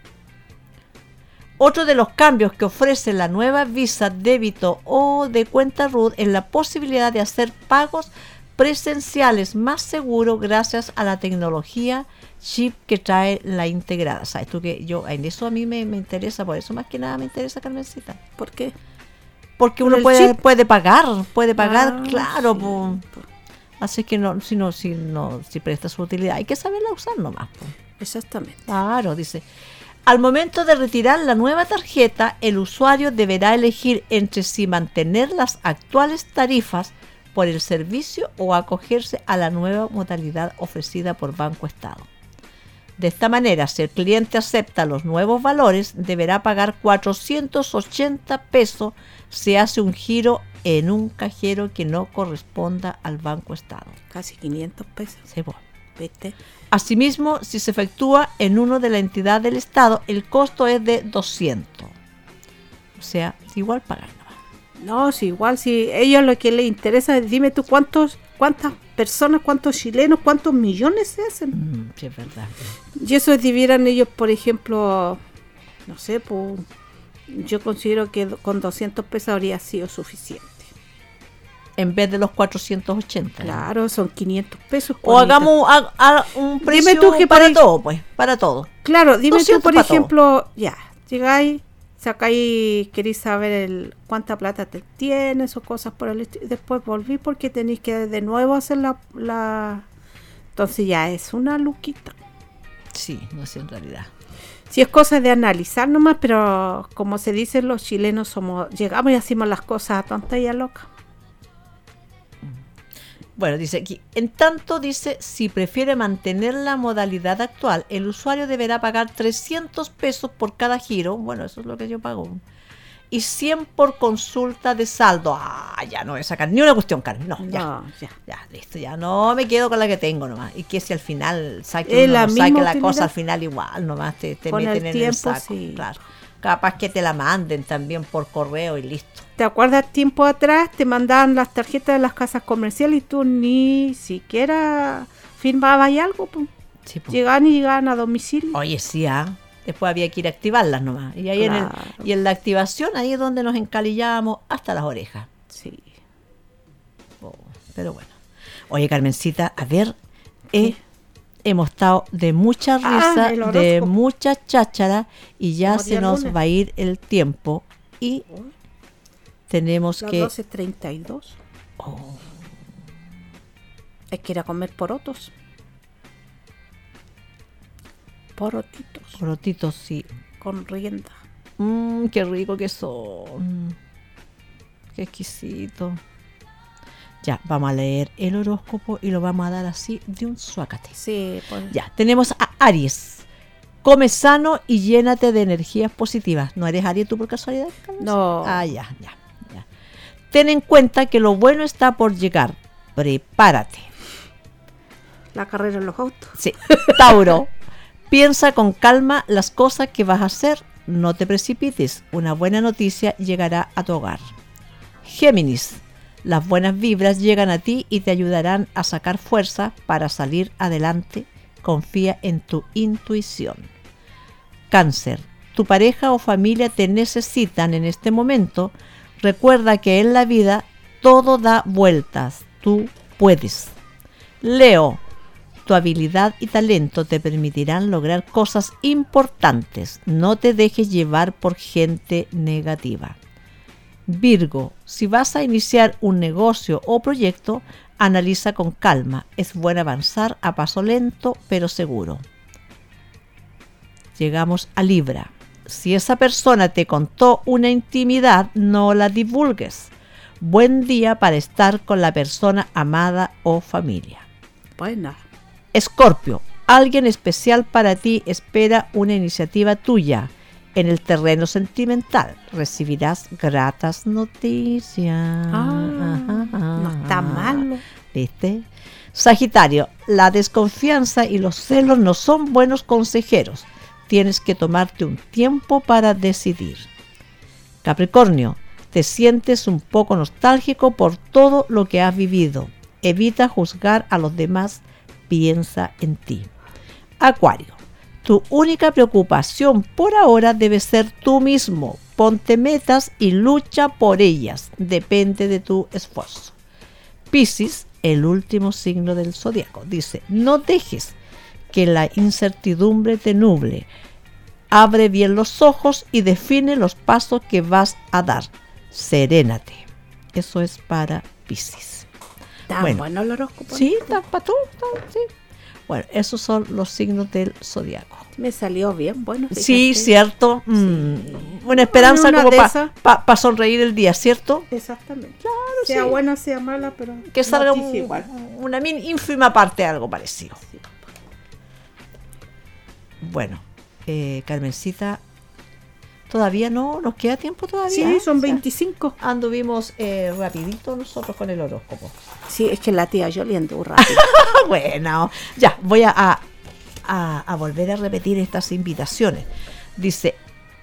Otro de los cambios que ofrece la nueva Visa Débito o de cuenta Ruth es la posibilidad de hacer pagos presenciales más seguros gracias a la tecnología chip que trae la integrada. ¿Sabes tú que yo en eso a mí me, me interesa? Por eso más que nada me interesa, Carmencita. ¿Por qué? Porque ¿Por uno el puede, chip? puede pagar, puede pagar, Ah, claro. sí. Po. Así que no, si no, si no, si presta su utilidad, hay que saberla usar nomás. Po. Exactamente. Claro, dice. Al momento de retirar la nueva tarjeta, el usuario deberá elegir entre si mantener las actuales tarifas por el servicio o acogerse a la nueva modalidad ofrecida por Banco Estado. De esta manera, si el cliente acepta los nuevos valores, deberá pagar cuatrocientos ochenta pesos si hace un giro en un cajero que no corresponda al Banco Estado. Casi quinientos pesos. Sí, bueno. ¿Viste? Asimismo, si se efectúa en uno de la entidad del Estado, el costo es de doscientos. O sea, igual pagar nomás. No, si igual, si ellos lo que les interesa es, dime tú cuántos, cuántas personas, cuántos chilenos, cuántos millones se hacen. Mm, sí, es verdad. Y eso debieran ellos, por ejemplo, no sé, pues, yo considero que con doscientos pesos habría sido suficiente. En vez de los cuatrocientos ochenta. Claro, son quinientos pesos. O hagamos a, a un precio dime tú que para por, todo, pues, para todo. Claro, dime tú, por ejemplo, todo. ya, llegáis, sacáis, queréis saber el cuánta plata te tienes o cosas por el estilo. Después volví porque tenéis que de nuevo hacer la, la... Entonces ya es una luquita. Sí, no sé en realidad. Sí, es cosa de analizar nomás, pero como se dice, los chilenos somos, llegamos y hacemos las cosas a tonta y a loca. Bueno, dice aquí, en tanto, dice, si prefiere mantener la modalidad actual, el usuario deberá pagar trescientos pesos por cada giro, bueno, eso es lo que yo pago, y cien por consulta de saldo. Ah, ya no voy a sacar ni una cuestión, Carmen, no, ya, no, ya, ya, listo, ya no me quedo con la que tengo nomás, y que si al final saque, uno, la, no saque la utilidad. Cosa al final igual, nomás te, te meten el en tiempo, el saco, sí. Claro. Capaz que te la manden también por correo y listo. ¿Te acuerdas tiempo atrás? Te mandaban las tarjetas de las casas comerciales y tú ni siquiera firmabas ahí algo, pues. Sí, pues. Llegaban y llegaban a domicilio. Oye, sí, ¿ah? ¿eh? Después había que ir a activarlas nomás. Y ahí claro. en el, y en la activación, ahí es donde nos encalillábamos hasta las orejas. Sí. Oh, pero bueno. Oye, Carmencita, a ver, eh, hemos estado de mucha risa, ah, de mucha cháchara, y ya se nos lunes. va a ir el tiempo. Y oh. tenemos las que... doce treinta y dos. Oh. Hay que ir a comer porotos. Porotitos. Porotitos, sí. Con rienda. Mmm, qué rico que son. Qué exquisito. Ya, vamos a leer el horóscopo y lo vamos a dar así de un suácate. Sí, pues. Ya, tenemos a Aries. Come sano y llénate de energías positivas. ¿No eres Aries tú por casualidad, Carlos? No. Ah, ya, ya, ya. Ten en cuenta que lo bueno está por llegar. Prepárate. La carrera en los autos. Sí. Tauro. Piensa con calma las cosas que vas a hacer. No te precipites. Una buena noticia llegará a tu hogar. Géminis. Las buenas vibras llegan a ti y te ayudarán a sacar fuerza para salir adelante. Confía en tu intuición. Cáncer. Tu pareja o familia te necesitan en este momento. Recuerda que en la vida todo da vueltas. Tú puedes. Leo. Tu habilidad y talento te permitirán lograr cosas importantes. No te dejes llevar por gente negativa. Virgo, si vas a iniciar un negocio o proyecto, analiza con calma. Es bueno avanzar a paso lento pero seguro. Llegamos a Libra. Si esa persona te contó una intimidad, no la divulgues. Buen día para estar con la persona amada o familia. Buena. Escorpio, alguien especial para ti espera una iniciativa tuya. En el terreno sentimental recibirás gratas noticias. Ah, ajá, ajá, no está malo. ¿Viste? Sagitario, la desconfianza y los celos no son buenos consejeros. Tienes que tomarte un tiempo para decidir. Capricornio, te sientes un poco nostálgico por todo lo que has vivido. Evita juzgar a los demás. Piensa en ti. Acuario, tu única preocupación por ahora debe ser tú mismo. Ponte metas y lucha por ellas. Depende de tu esfuerzo. Piscis, el último signo del zodiaco, dice: no dejes que la incertidumbre te nuble. Abre bien los ojos y define los pasos que vas a dar. Serénate. Eso es para Piscis. Está bueno, bueno el horóscopo. Sí, está para tú, está, sí. Bueno, esos son los signos del zodiaco. Me salió bien, bueno. Fíjate. Sí, cierto. Sí. Mm, una esperanza una como para pa, pa sonreír el día, ¿cierto? Exactamente. Claro, sea sí. buena, sea mala, pero que salga un, igual. una ínfima parte, algo parecido. Sí. Bueno, eh, Carmencita, todavía no, nos queda tiempo todavía. Sí, son veinticinco. Anduvimos eh, rapidito nosotros con el horóscopo. Sí, es que la tía Yoli anduvo rápido. Bueno, ya, voy a, a, a volver a repetir estas invitaciones. Dice,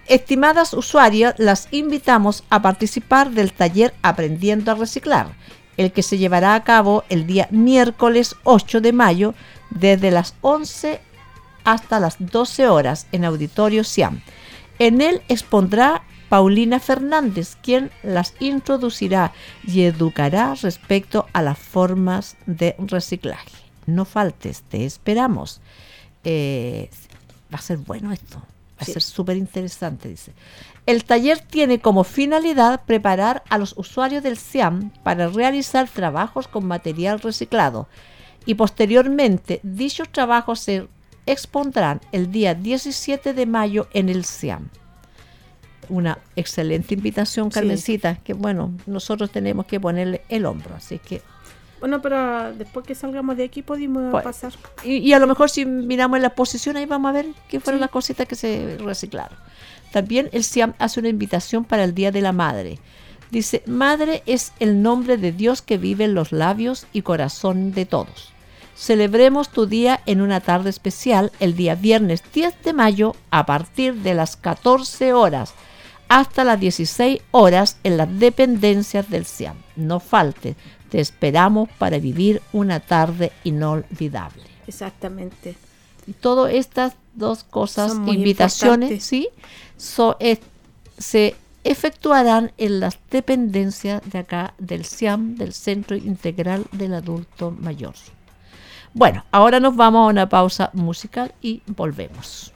Estimadas usuarias, las invitamos a participar del taller Aprendiendo a Reciclar, el que se llevará a cabo el día miércoles ocho de mayo desde las once hasta las doce horas en Auditorio Siam. En él expondrá Paulina Fernández, quien las introducirá y educará respecto a las formas de reciclaje. No faltes, te esperamos. Eh, va a ser bueno esto, va a sí. ser súper interesante, dice. El taller tiene como finalidad preparar a los usuarios del Siam para realizar trabajos con material reciclado y posteriormente dichos trabajos se expondrán el día diecisiete de mayo en el Siam. Una excelente invitación, Carmencita, sí. que bueno, nosotros tenemos que ponerle el hombro, así que... Bueno, pero después que salgamos de aquí podemos pues, pasar. Y, y a lo mejor si miramos en la exposición ahí vamos a ver qué fueron sí. las cositas que se reciclaron. También el Siam hace una invitación para el Día de la Madre. Dice, Madre es el nombre de Dios que vive en los labios y corazón de todos. Celebremos tu día en una tarde especial el día viernes diez de mayo a partir de las catorce horas hasta las dieciséis horas en las dependencias del Siam. No falte, te esperamos para vivir una tarde inolvidable. Exactamente. Y todas estas dos cosas, invitaciones, ¿sí? So, eh, se efectuarán en las dependencias de acá del Siam, del Centro Integral del Adulto Mayor. Bueno, ahora nos vamos a una pausa musical y volvemos.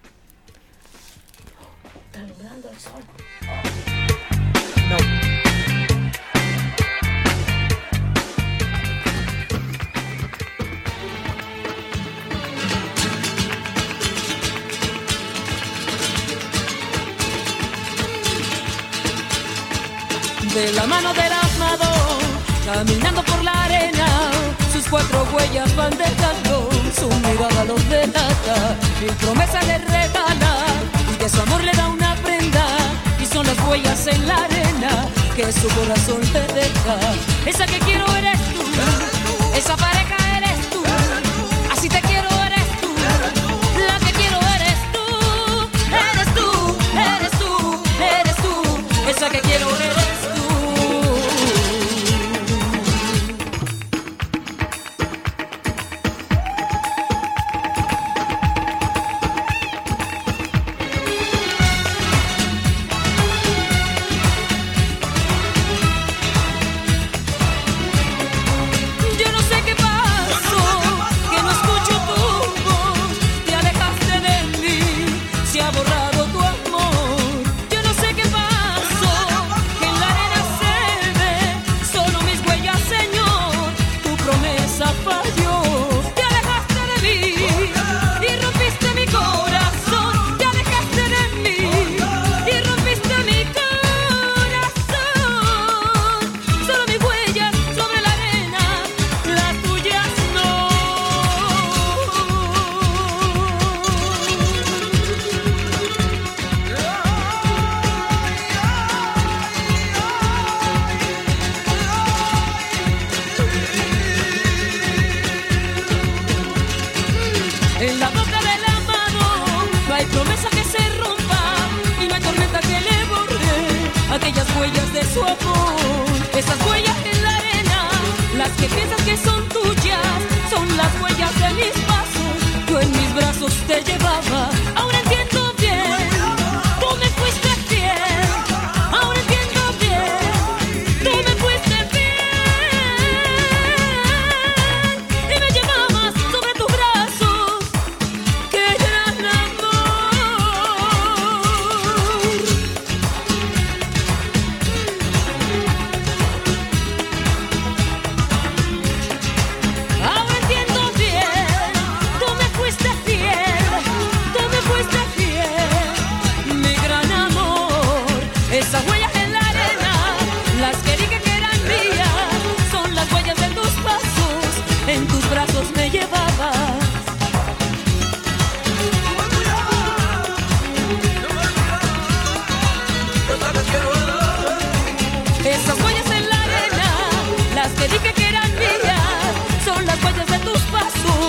Está alumbrando el sol. No. De la mano del amador, caminando por la arena, sus cuatro huellas van dejando, su mirada los delata, mil promesas le regala, y de su amor le da una prenda, y son las huellas en la arena, que su corazón le deja. Esa que quiero eres tú, esa pareja eres tú, así te quiero eres tú, la que quiero eres tú, eres tú, eres tú, eres tú, esa que quiero eres tú.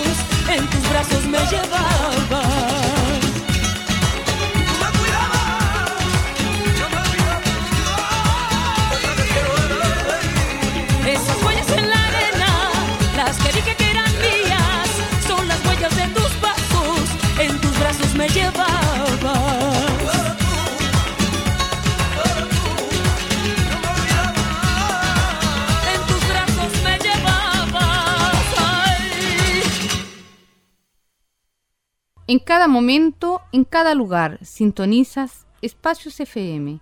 Me llevaba. llevaba. En tus brazos me llevabas. Ay. En cada momento, en cada lugar, sintonizas Espacios F M.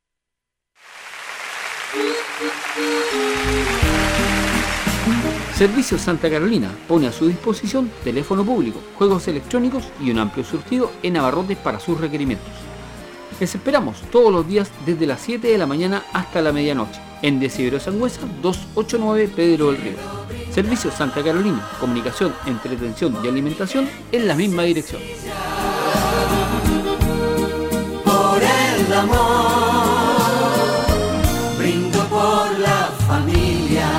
Servicios Santa Carolina pone a su disposición teléfono público, juegos electrónicos y un amplio surtido en abarrotes para sus requerimientos. Les esperamos todos los días desde las siete de la mañana hasta la medianoche en Desidero Sangüesa doscientos ochenta y nueve Pedro del Río. Servicios Santa Carolina, comunicación, entretención y alimentación en la misma dirección. Por el amor, brindo por la familia.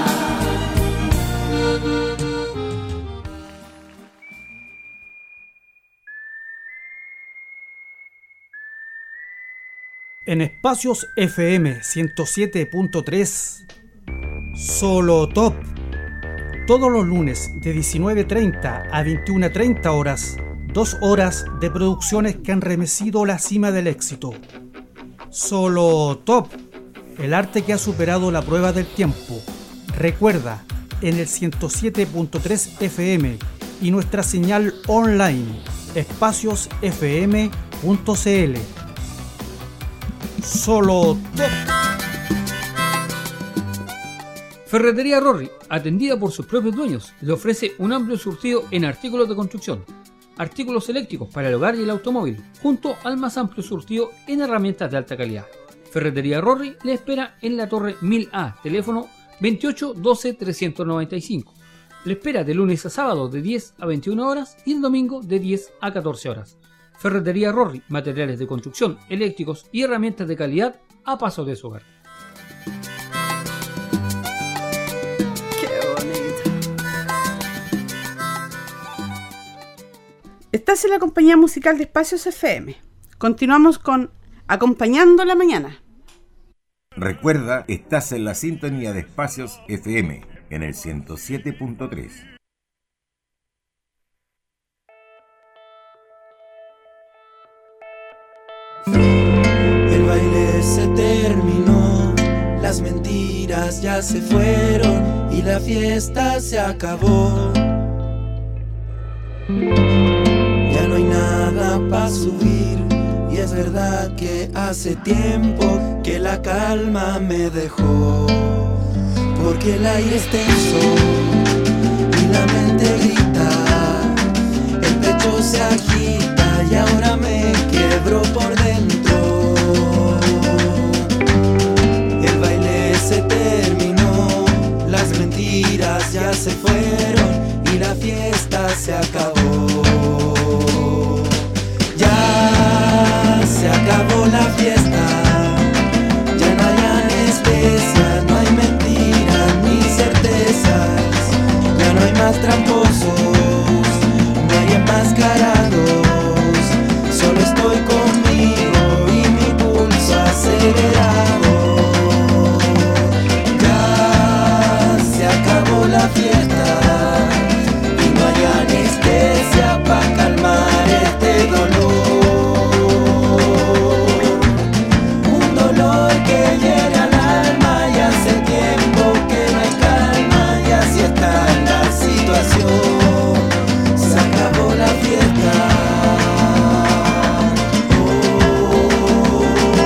En Espacios F M ciento siete punto tres, Solo Top. Todos los lunes de diecinueve treinta a veintiuna treinta horas, dos horas de producciones que han remecido la cima del éxito. Solo Top, el arte que ha superado la prueba del tiempo. Recuerda, en el ciento siete punto tres F M y nuestra señal online, espacios f m punto c l. Solo Top. Ferretería Rorri, atendida por sus propios dueños, le ofrece un amplio surtido en artículos de construcción, artículos eléctricos para el hogar y el automóvil, junto al más amplio surtido en herramientas de alta calidad. Ferretería Rorri le espera en la Torre mil A, teléfono veintiocho doce trescientos noventa y cinco. Le espera de lunes a sábado de diez a veintiuna horas y el domingo de diez a catorce horas. Ferretería Rorri, materiales de construcción, eléctricos y herramientas de calidad a paso de su hogar. Estás en la compañía musical de Espacios F M. Continuamos con Acompañando la Mañana. Recuerda, estás en la sintonía de Espacios F M en el ciento siete punto tres. El baile se terminó, las mentiras ya se fueron y la fiesta se acabó. Ya no hay nada para subir y es verdad que hace tiempo que la calma me dejó. Porque el aire es tenso y la mente grita, el pecho se agita y ahora me quiebro por dentro. El baile se terminó, las mentiras ya se fueron y la fiesta se acabó. Ya se acabó la fiesta, ya no hay anestesia, no hay mentiras ni certezas, ya no hay más tramposos, no hay enmascarados, solo estoy conmigo y mi pulso acelerado. Ya se acabó la fiesta, anestesia para calmar este dolor, un dolor que hiera al alma y hace tiempo que no hay calma y así está la situación. Se acabó la fiesta, oh,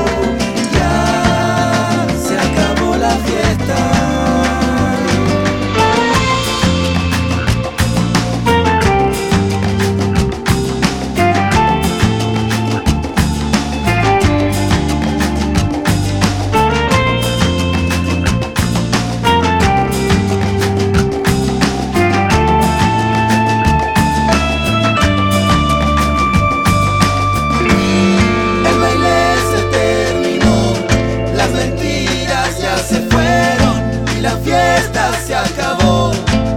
ya se acabó la fiesta. Se acabó,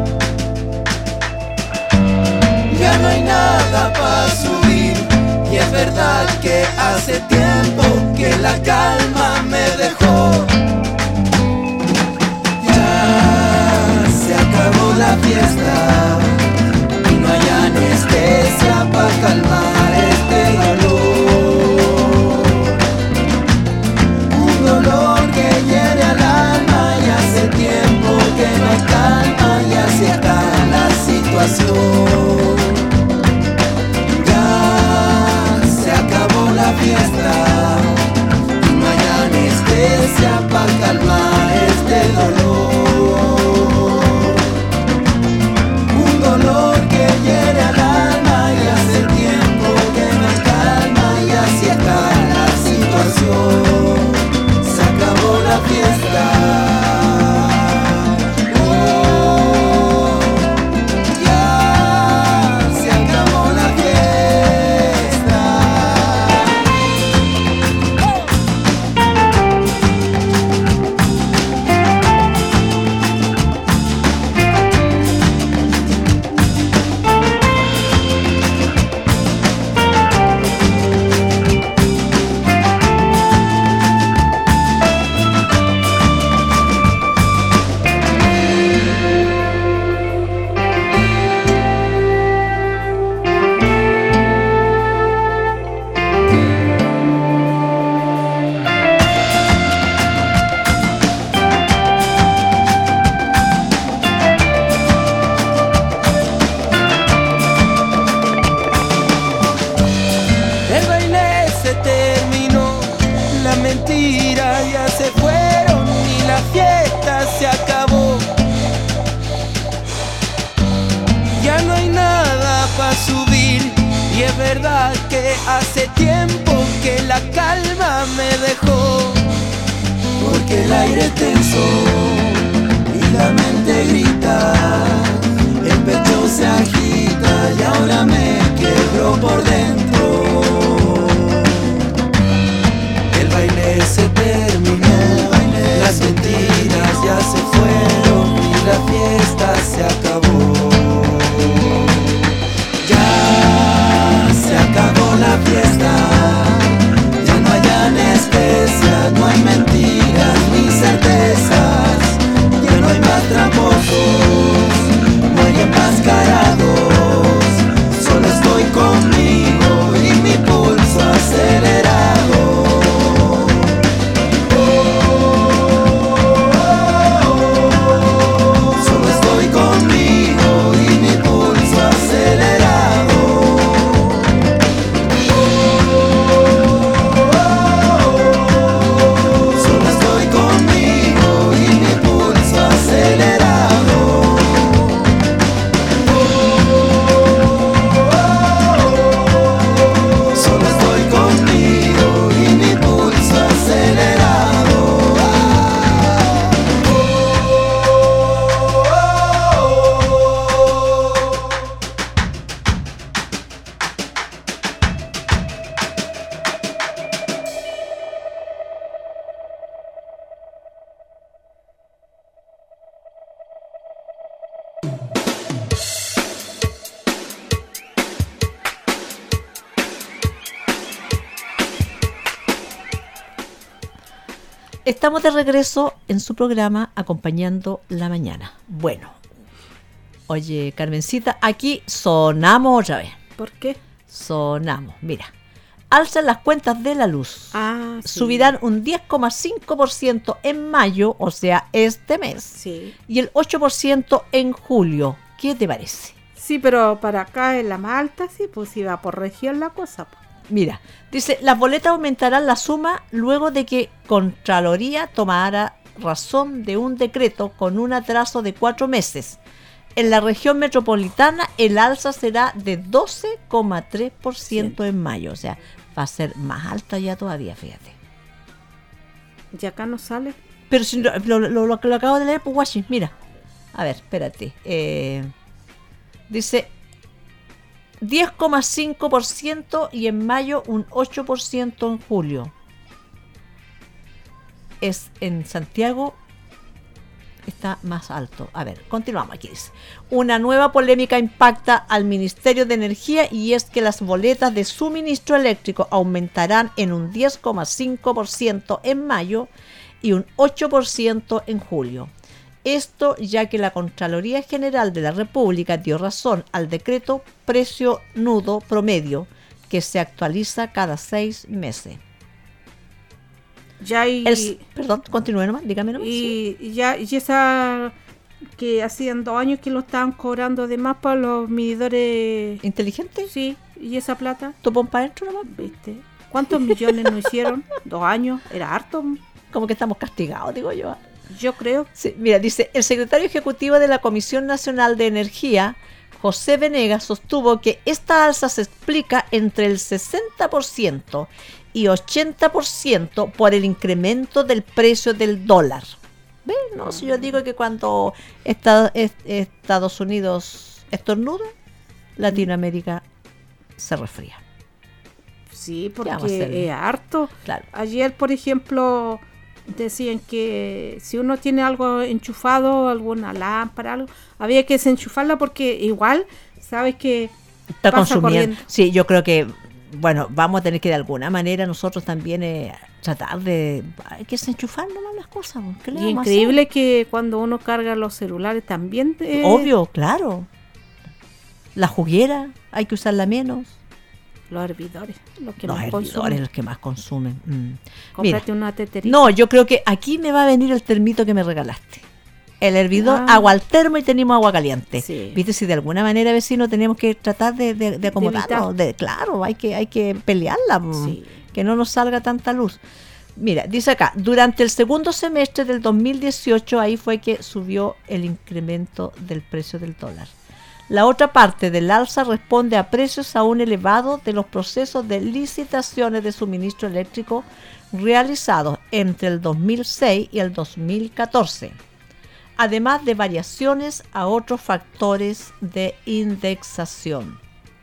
ya no hay nada para subir y es verdad que hace tiempo que la calma me dejó. Ya se acabó la fiesta y no hay anestesia para calmar esto. mentiras ya se fueron y la fiesta se acabó. Ya no hay nada para subir y es verdad que hace tiempo que la calma me dejó. Porque el aire es tenso y la mente grita, el pecho se agita y ahora me quiebro por dentro. El baile se terminó, las mentiras ya se fueron y la fiesta se acabó. Ya se acabó la fiesta, ya no hay anestesia, no hay mentiras ni certezas, ya no hay más tramposos, no hay enmascarados, solo estoy conmigo y mi pulso acelerado. Solo estoy conmigo y mi pulso acelerado. Solo estoy conmigo y mi pulso acelerado. Solo estoy conmigo y mi pulso acelerado. Estamos de regreso en su programa Acompañando la Mañana. Bueno, oye, Carmencita, aquí sonamos otra vez. ¿Por qué? Sonamos, mira. Alzan las cuentas de la luz. Ah, sí. Subirán un diez coma cinco por ciento en mayo, o sea, este mes. Sí. Y el ocho por ciento en julio. ¿Qué te parece? Sí, pero para acá en la más alta, sí, pues si va por región la cosa. Pues. Mira, dice, las boletas aumentarán la suma luego de que Contraloría tomara razón de un decreto con un atraso de cuatro meses. En la región metropolitana el alza será de doce coma tres por ciento sí. en mayo, o sea, va a ser más alta ya todavía, fíjate. ¿Y acá no sale? Pero si lo, lo, lo, lo, lo acabo de leer por Washington, mira. A ver, espérate. Eh, dice diez coma cinco por ciento y en mayo un ocho por ciento en julio. Es en Santiago está más alto. A ver, continuamos aquí. Dice, una nueva polémica impacta al Ministerio de Energía y es que las boletas de suministro eléctrico aumentarán en un diez coma cinco por ciento en mayo y un ocho por ciento en julio. Esto ya que la Contraloría General de la República dio razón al decreto precio nudo promedio que se actualiza cada seis meses. Ya y, El, perdón, continúe nomás, dígame nomás. Y, sí. ya y esa que hacían dos años que lo estaban cobrando además para los medidores inteligentes. Sí, y esa plata. ¿Topón para adentro nomás? ¿Viste? ¿Cuántos millones nos hicieron? Dos años, era harto. Como que estamos castigados, digo yo. Yo creo. Sí, mira, dice, el secretario ejecutivo de la Comisión Nacional de Energía, José Venegas, sostuvo que esta alza se explica entre el sesenta por ciento y ochenta por ciento por el incremento del precio del dólar. ¿Ven? No, si yo digo que cuando Estados Unidos estornuda, Latinoamérica se resfría. Sí, porque es harto. Claro. Ayer, por ejemplo, decían que si uno tiene algo enchufado, alguna lámpara, algo, había que desenchufarla porque igual, sabes que está consumiendo. Sí, yo creo que, bueno, vamos a tener que de alguna manera nosotros también eh, tratar de, hay que desenchufar nomás las cosas. ¿Qué le y increíble que cuando uno carga los celulares también. Eh, Obvio, claro. La juguera, hay que usarla menos. Los hervidores, los que los más hervidores, consumen. los que más consumen. Mm. Cómprate una teterita. No, yo creo que aquí me va a venir el termito que me regalaste. El hervidor, ah. agua al termo y tenemos agua caliente. Sí. Viste, si de alguna manera, vecino, tenemos que tratar de, de, de acomodarnos. De, claro, hay que, hay que pelearla, sí. Que no nos salga tanta luz. Mira, dice acá, durante el segundo semestre del dos mil dieciocho, ahí fue que subió el incremento del precio del dólar. La otra parte del alza responde a precios aún elevados de los procesos de licitaciones de suministro eléctrico realizados entre el dos mil seis y el dos mil catorce, además de variaciones a otros factores de indexación.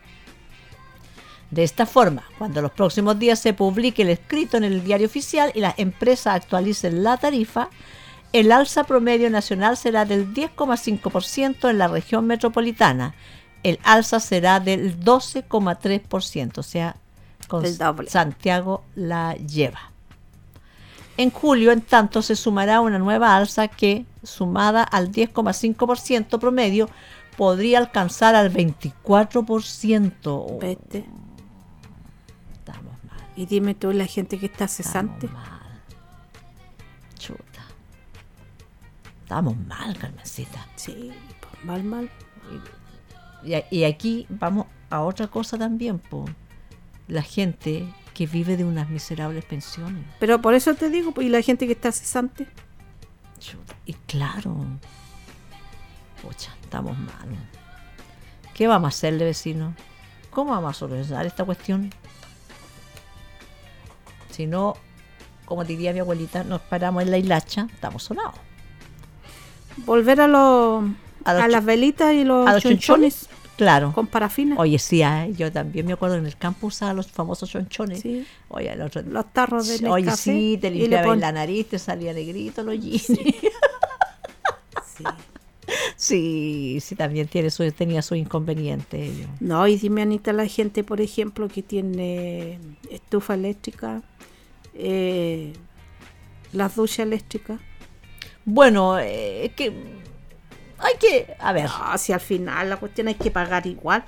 De esta forma, cuando los próximos días se publique el escrito en el diario oficial y las empresas actualicen la tarifa, el alza promedio nacional será del diez coma cinco por ciento en la región metropolitana. El alza será del doce coma tres por ciento, o sea, con Santiago la lleva. En julio, en tanto, se sumará una nueva alza que, sumada al diez coma cinco por ciento promedio, podría alcanzar al veinticuatro por ciento. Vete. Estamos mal. Y dime tú, la gente que está cesante. Estamos mal. Chuta. Estamos mal, Carmencita. Sí, pues mal, mal. Y, y aquí vamos a otra cosa también, po. La gente que vive de unas miserables pensiones. Pero por eso te digo, pues, ¿y la gente que está cesante? Chuta. Y claro, pucha, estamos mal. ¿Qué vamos a hacerle, vecino? ¿Cómo vamos a solucionar esta cuestión? Si no, como diría mi abuelita, nos paramos en la hilacha, estamos sonados. Volver a, los, a, los a las velitas y los, a los chonchones. chonchones. Claro. Con parafina. Oye, sí, ¿eh? Yo también me acuerdo en el campo usaba los famosos chonchones. Sí. Oye, el otro, los tarros de Nescafé. Oye, sí, te limpiaban pon... la nariz, te salía negrito los jeans. Sí. sí. Sí, sí, también tiene su, tenía su inconveniente. Yo. No, y dime, Anita, la gente, por ejemplo, que tiene estufa eléctrica, eh, las duchas eléctricas. Bueno, es eh, que hay que, a ver. No, si al final la cuestión hay que pagar igual.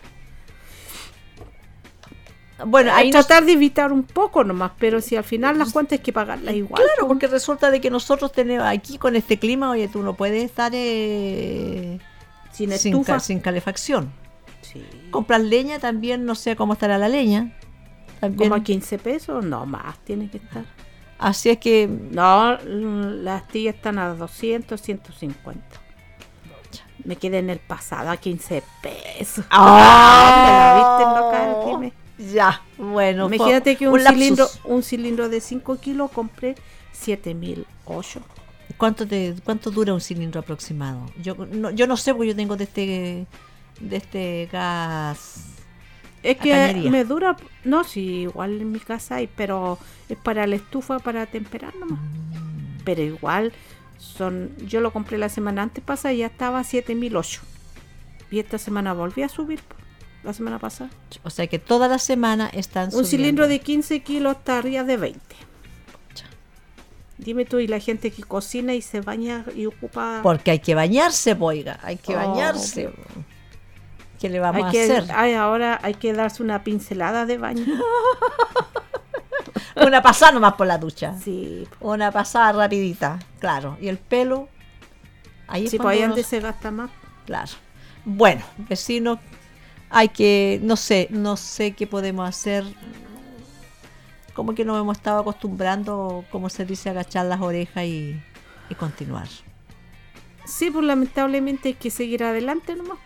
Bueno, hay que tratar de evitar un poco nomás, pero si al final las cuentas hay que pagarlas igual. Claro, ¿cómo? Porque resulta de que nosotros tenemos aquí con este clima, oye, tú no puedes estar eh, sin sin, estufa, ca, sin calefacción. Sí. Compras leña también, no sé cómo estará la leña. También. Como a quince pesos, no más, tiene que estar. Así es que... No, las astillas están a doscientos, ciento cincuenta. Me quedé en el pasado a quince pesos. ¡Ah! ¿Me la viste loca? Dime. Ya, bueno. Imagínate que un, un cilindro un cilindro de cinco kilos compré siete mil ocho. ¿Cuánto te cuánto dura un cilindro aproximado? Yo no, yo no sé, porque yo tengo de este de este gas. Es que cañería. Me dura, no, sí, igual en mi casa hay, pero es para la estufa, para temperar nomás. Mm. Pero igual son, yo lo compré la semana antes pasada y ya estaba a siete mil ocho. Y esta semana volví a subir, la semana pasada. O sea que toda la semana están un subiendo. Cilindro de quince kilos está arriba de veinte. Pucha. Dime tú, y la gente que cocina y se baña y ocupa... Porque hay que bañarse, boiga, hay que oh, bañarse. ¿Qué le vamos hay que, a hacer? Ay, ahora hay que darse una pincelada de baño. Una pasada nomás por la ducha. Sí. Una pasada rapidita, claro. Y el pelo... Ahí sí, pues ahí donde se gasta más. Claro. Bueno, vecinos, hay que... No sé, no sé qué podemos hacer. Como que nos hemos estado acostumbrando, como se dice, a agachar las orejas y, y continuar. Sí, pues lamentablemente hay que seguir adelante nomás.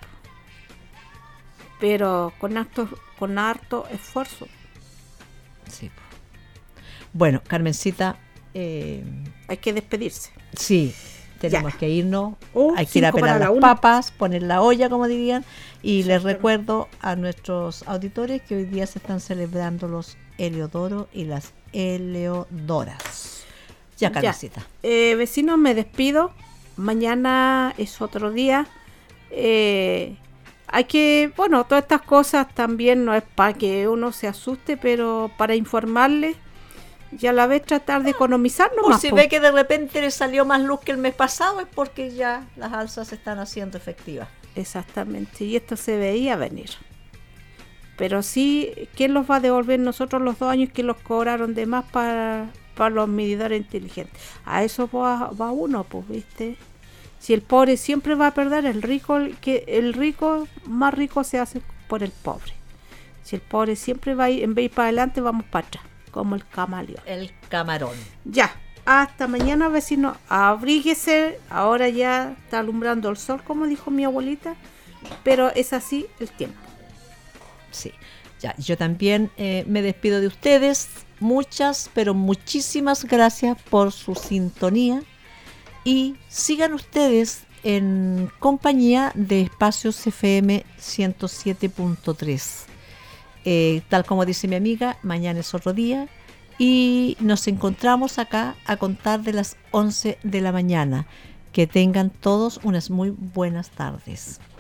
Pero con harto, con harto esfuerzo. Sí. Bueno, Carmencita, eh, hay que despedirse. Sí, tenemos ya. que irnos. Uh, hay que ir a pelar las una. papas, poner la olla, como dirían. Y sí, les pero... recuerdo a nuestros auditores que hoy día se están celebrando los Heliodoros y las Heliodoras. Ya, Carmencita. Ya. Eh, vecinos, me despido. Mañana es otro día. Eh... Hay que, bueno, todas estas cosas también no es para que uno se asuste, pero para informarle y a la vez tratar de economizar nomás. Por si po. ve que de repente le salió más luz que el mes pasado, es porque ya las alzas se están haciendo efectivas. Exactamente, y esto se veía venir. Pero sí, ¿quién los va a devolver? Nosotros los dos años que los cobraron de más para, para los medidores inteligentes. A eso va, va uno, pues, ¿viste? Si el pobre siempre va a perder, el rico, que el rico más rico se hace por el pobre. Si el pobre siempre va a ir, en vez de ir para adelante, vamos para atrás. como el camaleón. El camarón. Ya, hasta mañana, vecino. Abríguese, ahora ya está alumbrando el sol, como dijo mi abuelita, pero es así el tiempo. Sí, ya, yo también eh, me despido de ustedes. Muchas, pero muchísimas gracias por su sintonía y sigan ustedes en compañía de Espacios F M ciento siete punto tres. Eh, tal como dice mi amiga, mañana es otro día y nos encontramos acá a contar de las once de la mañana. Que tengan todos unas muy buenas tardes.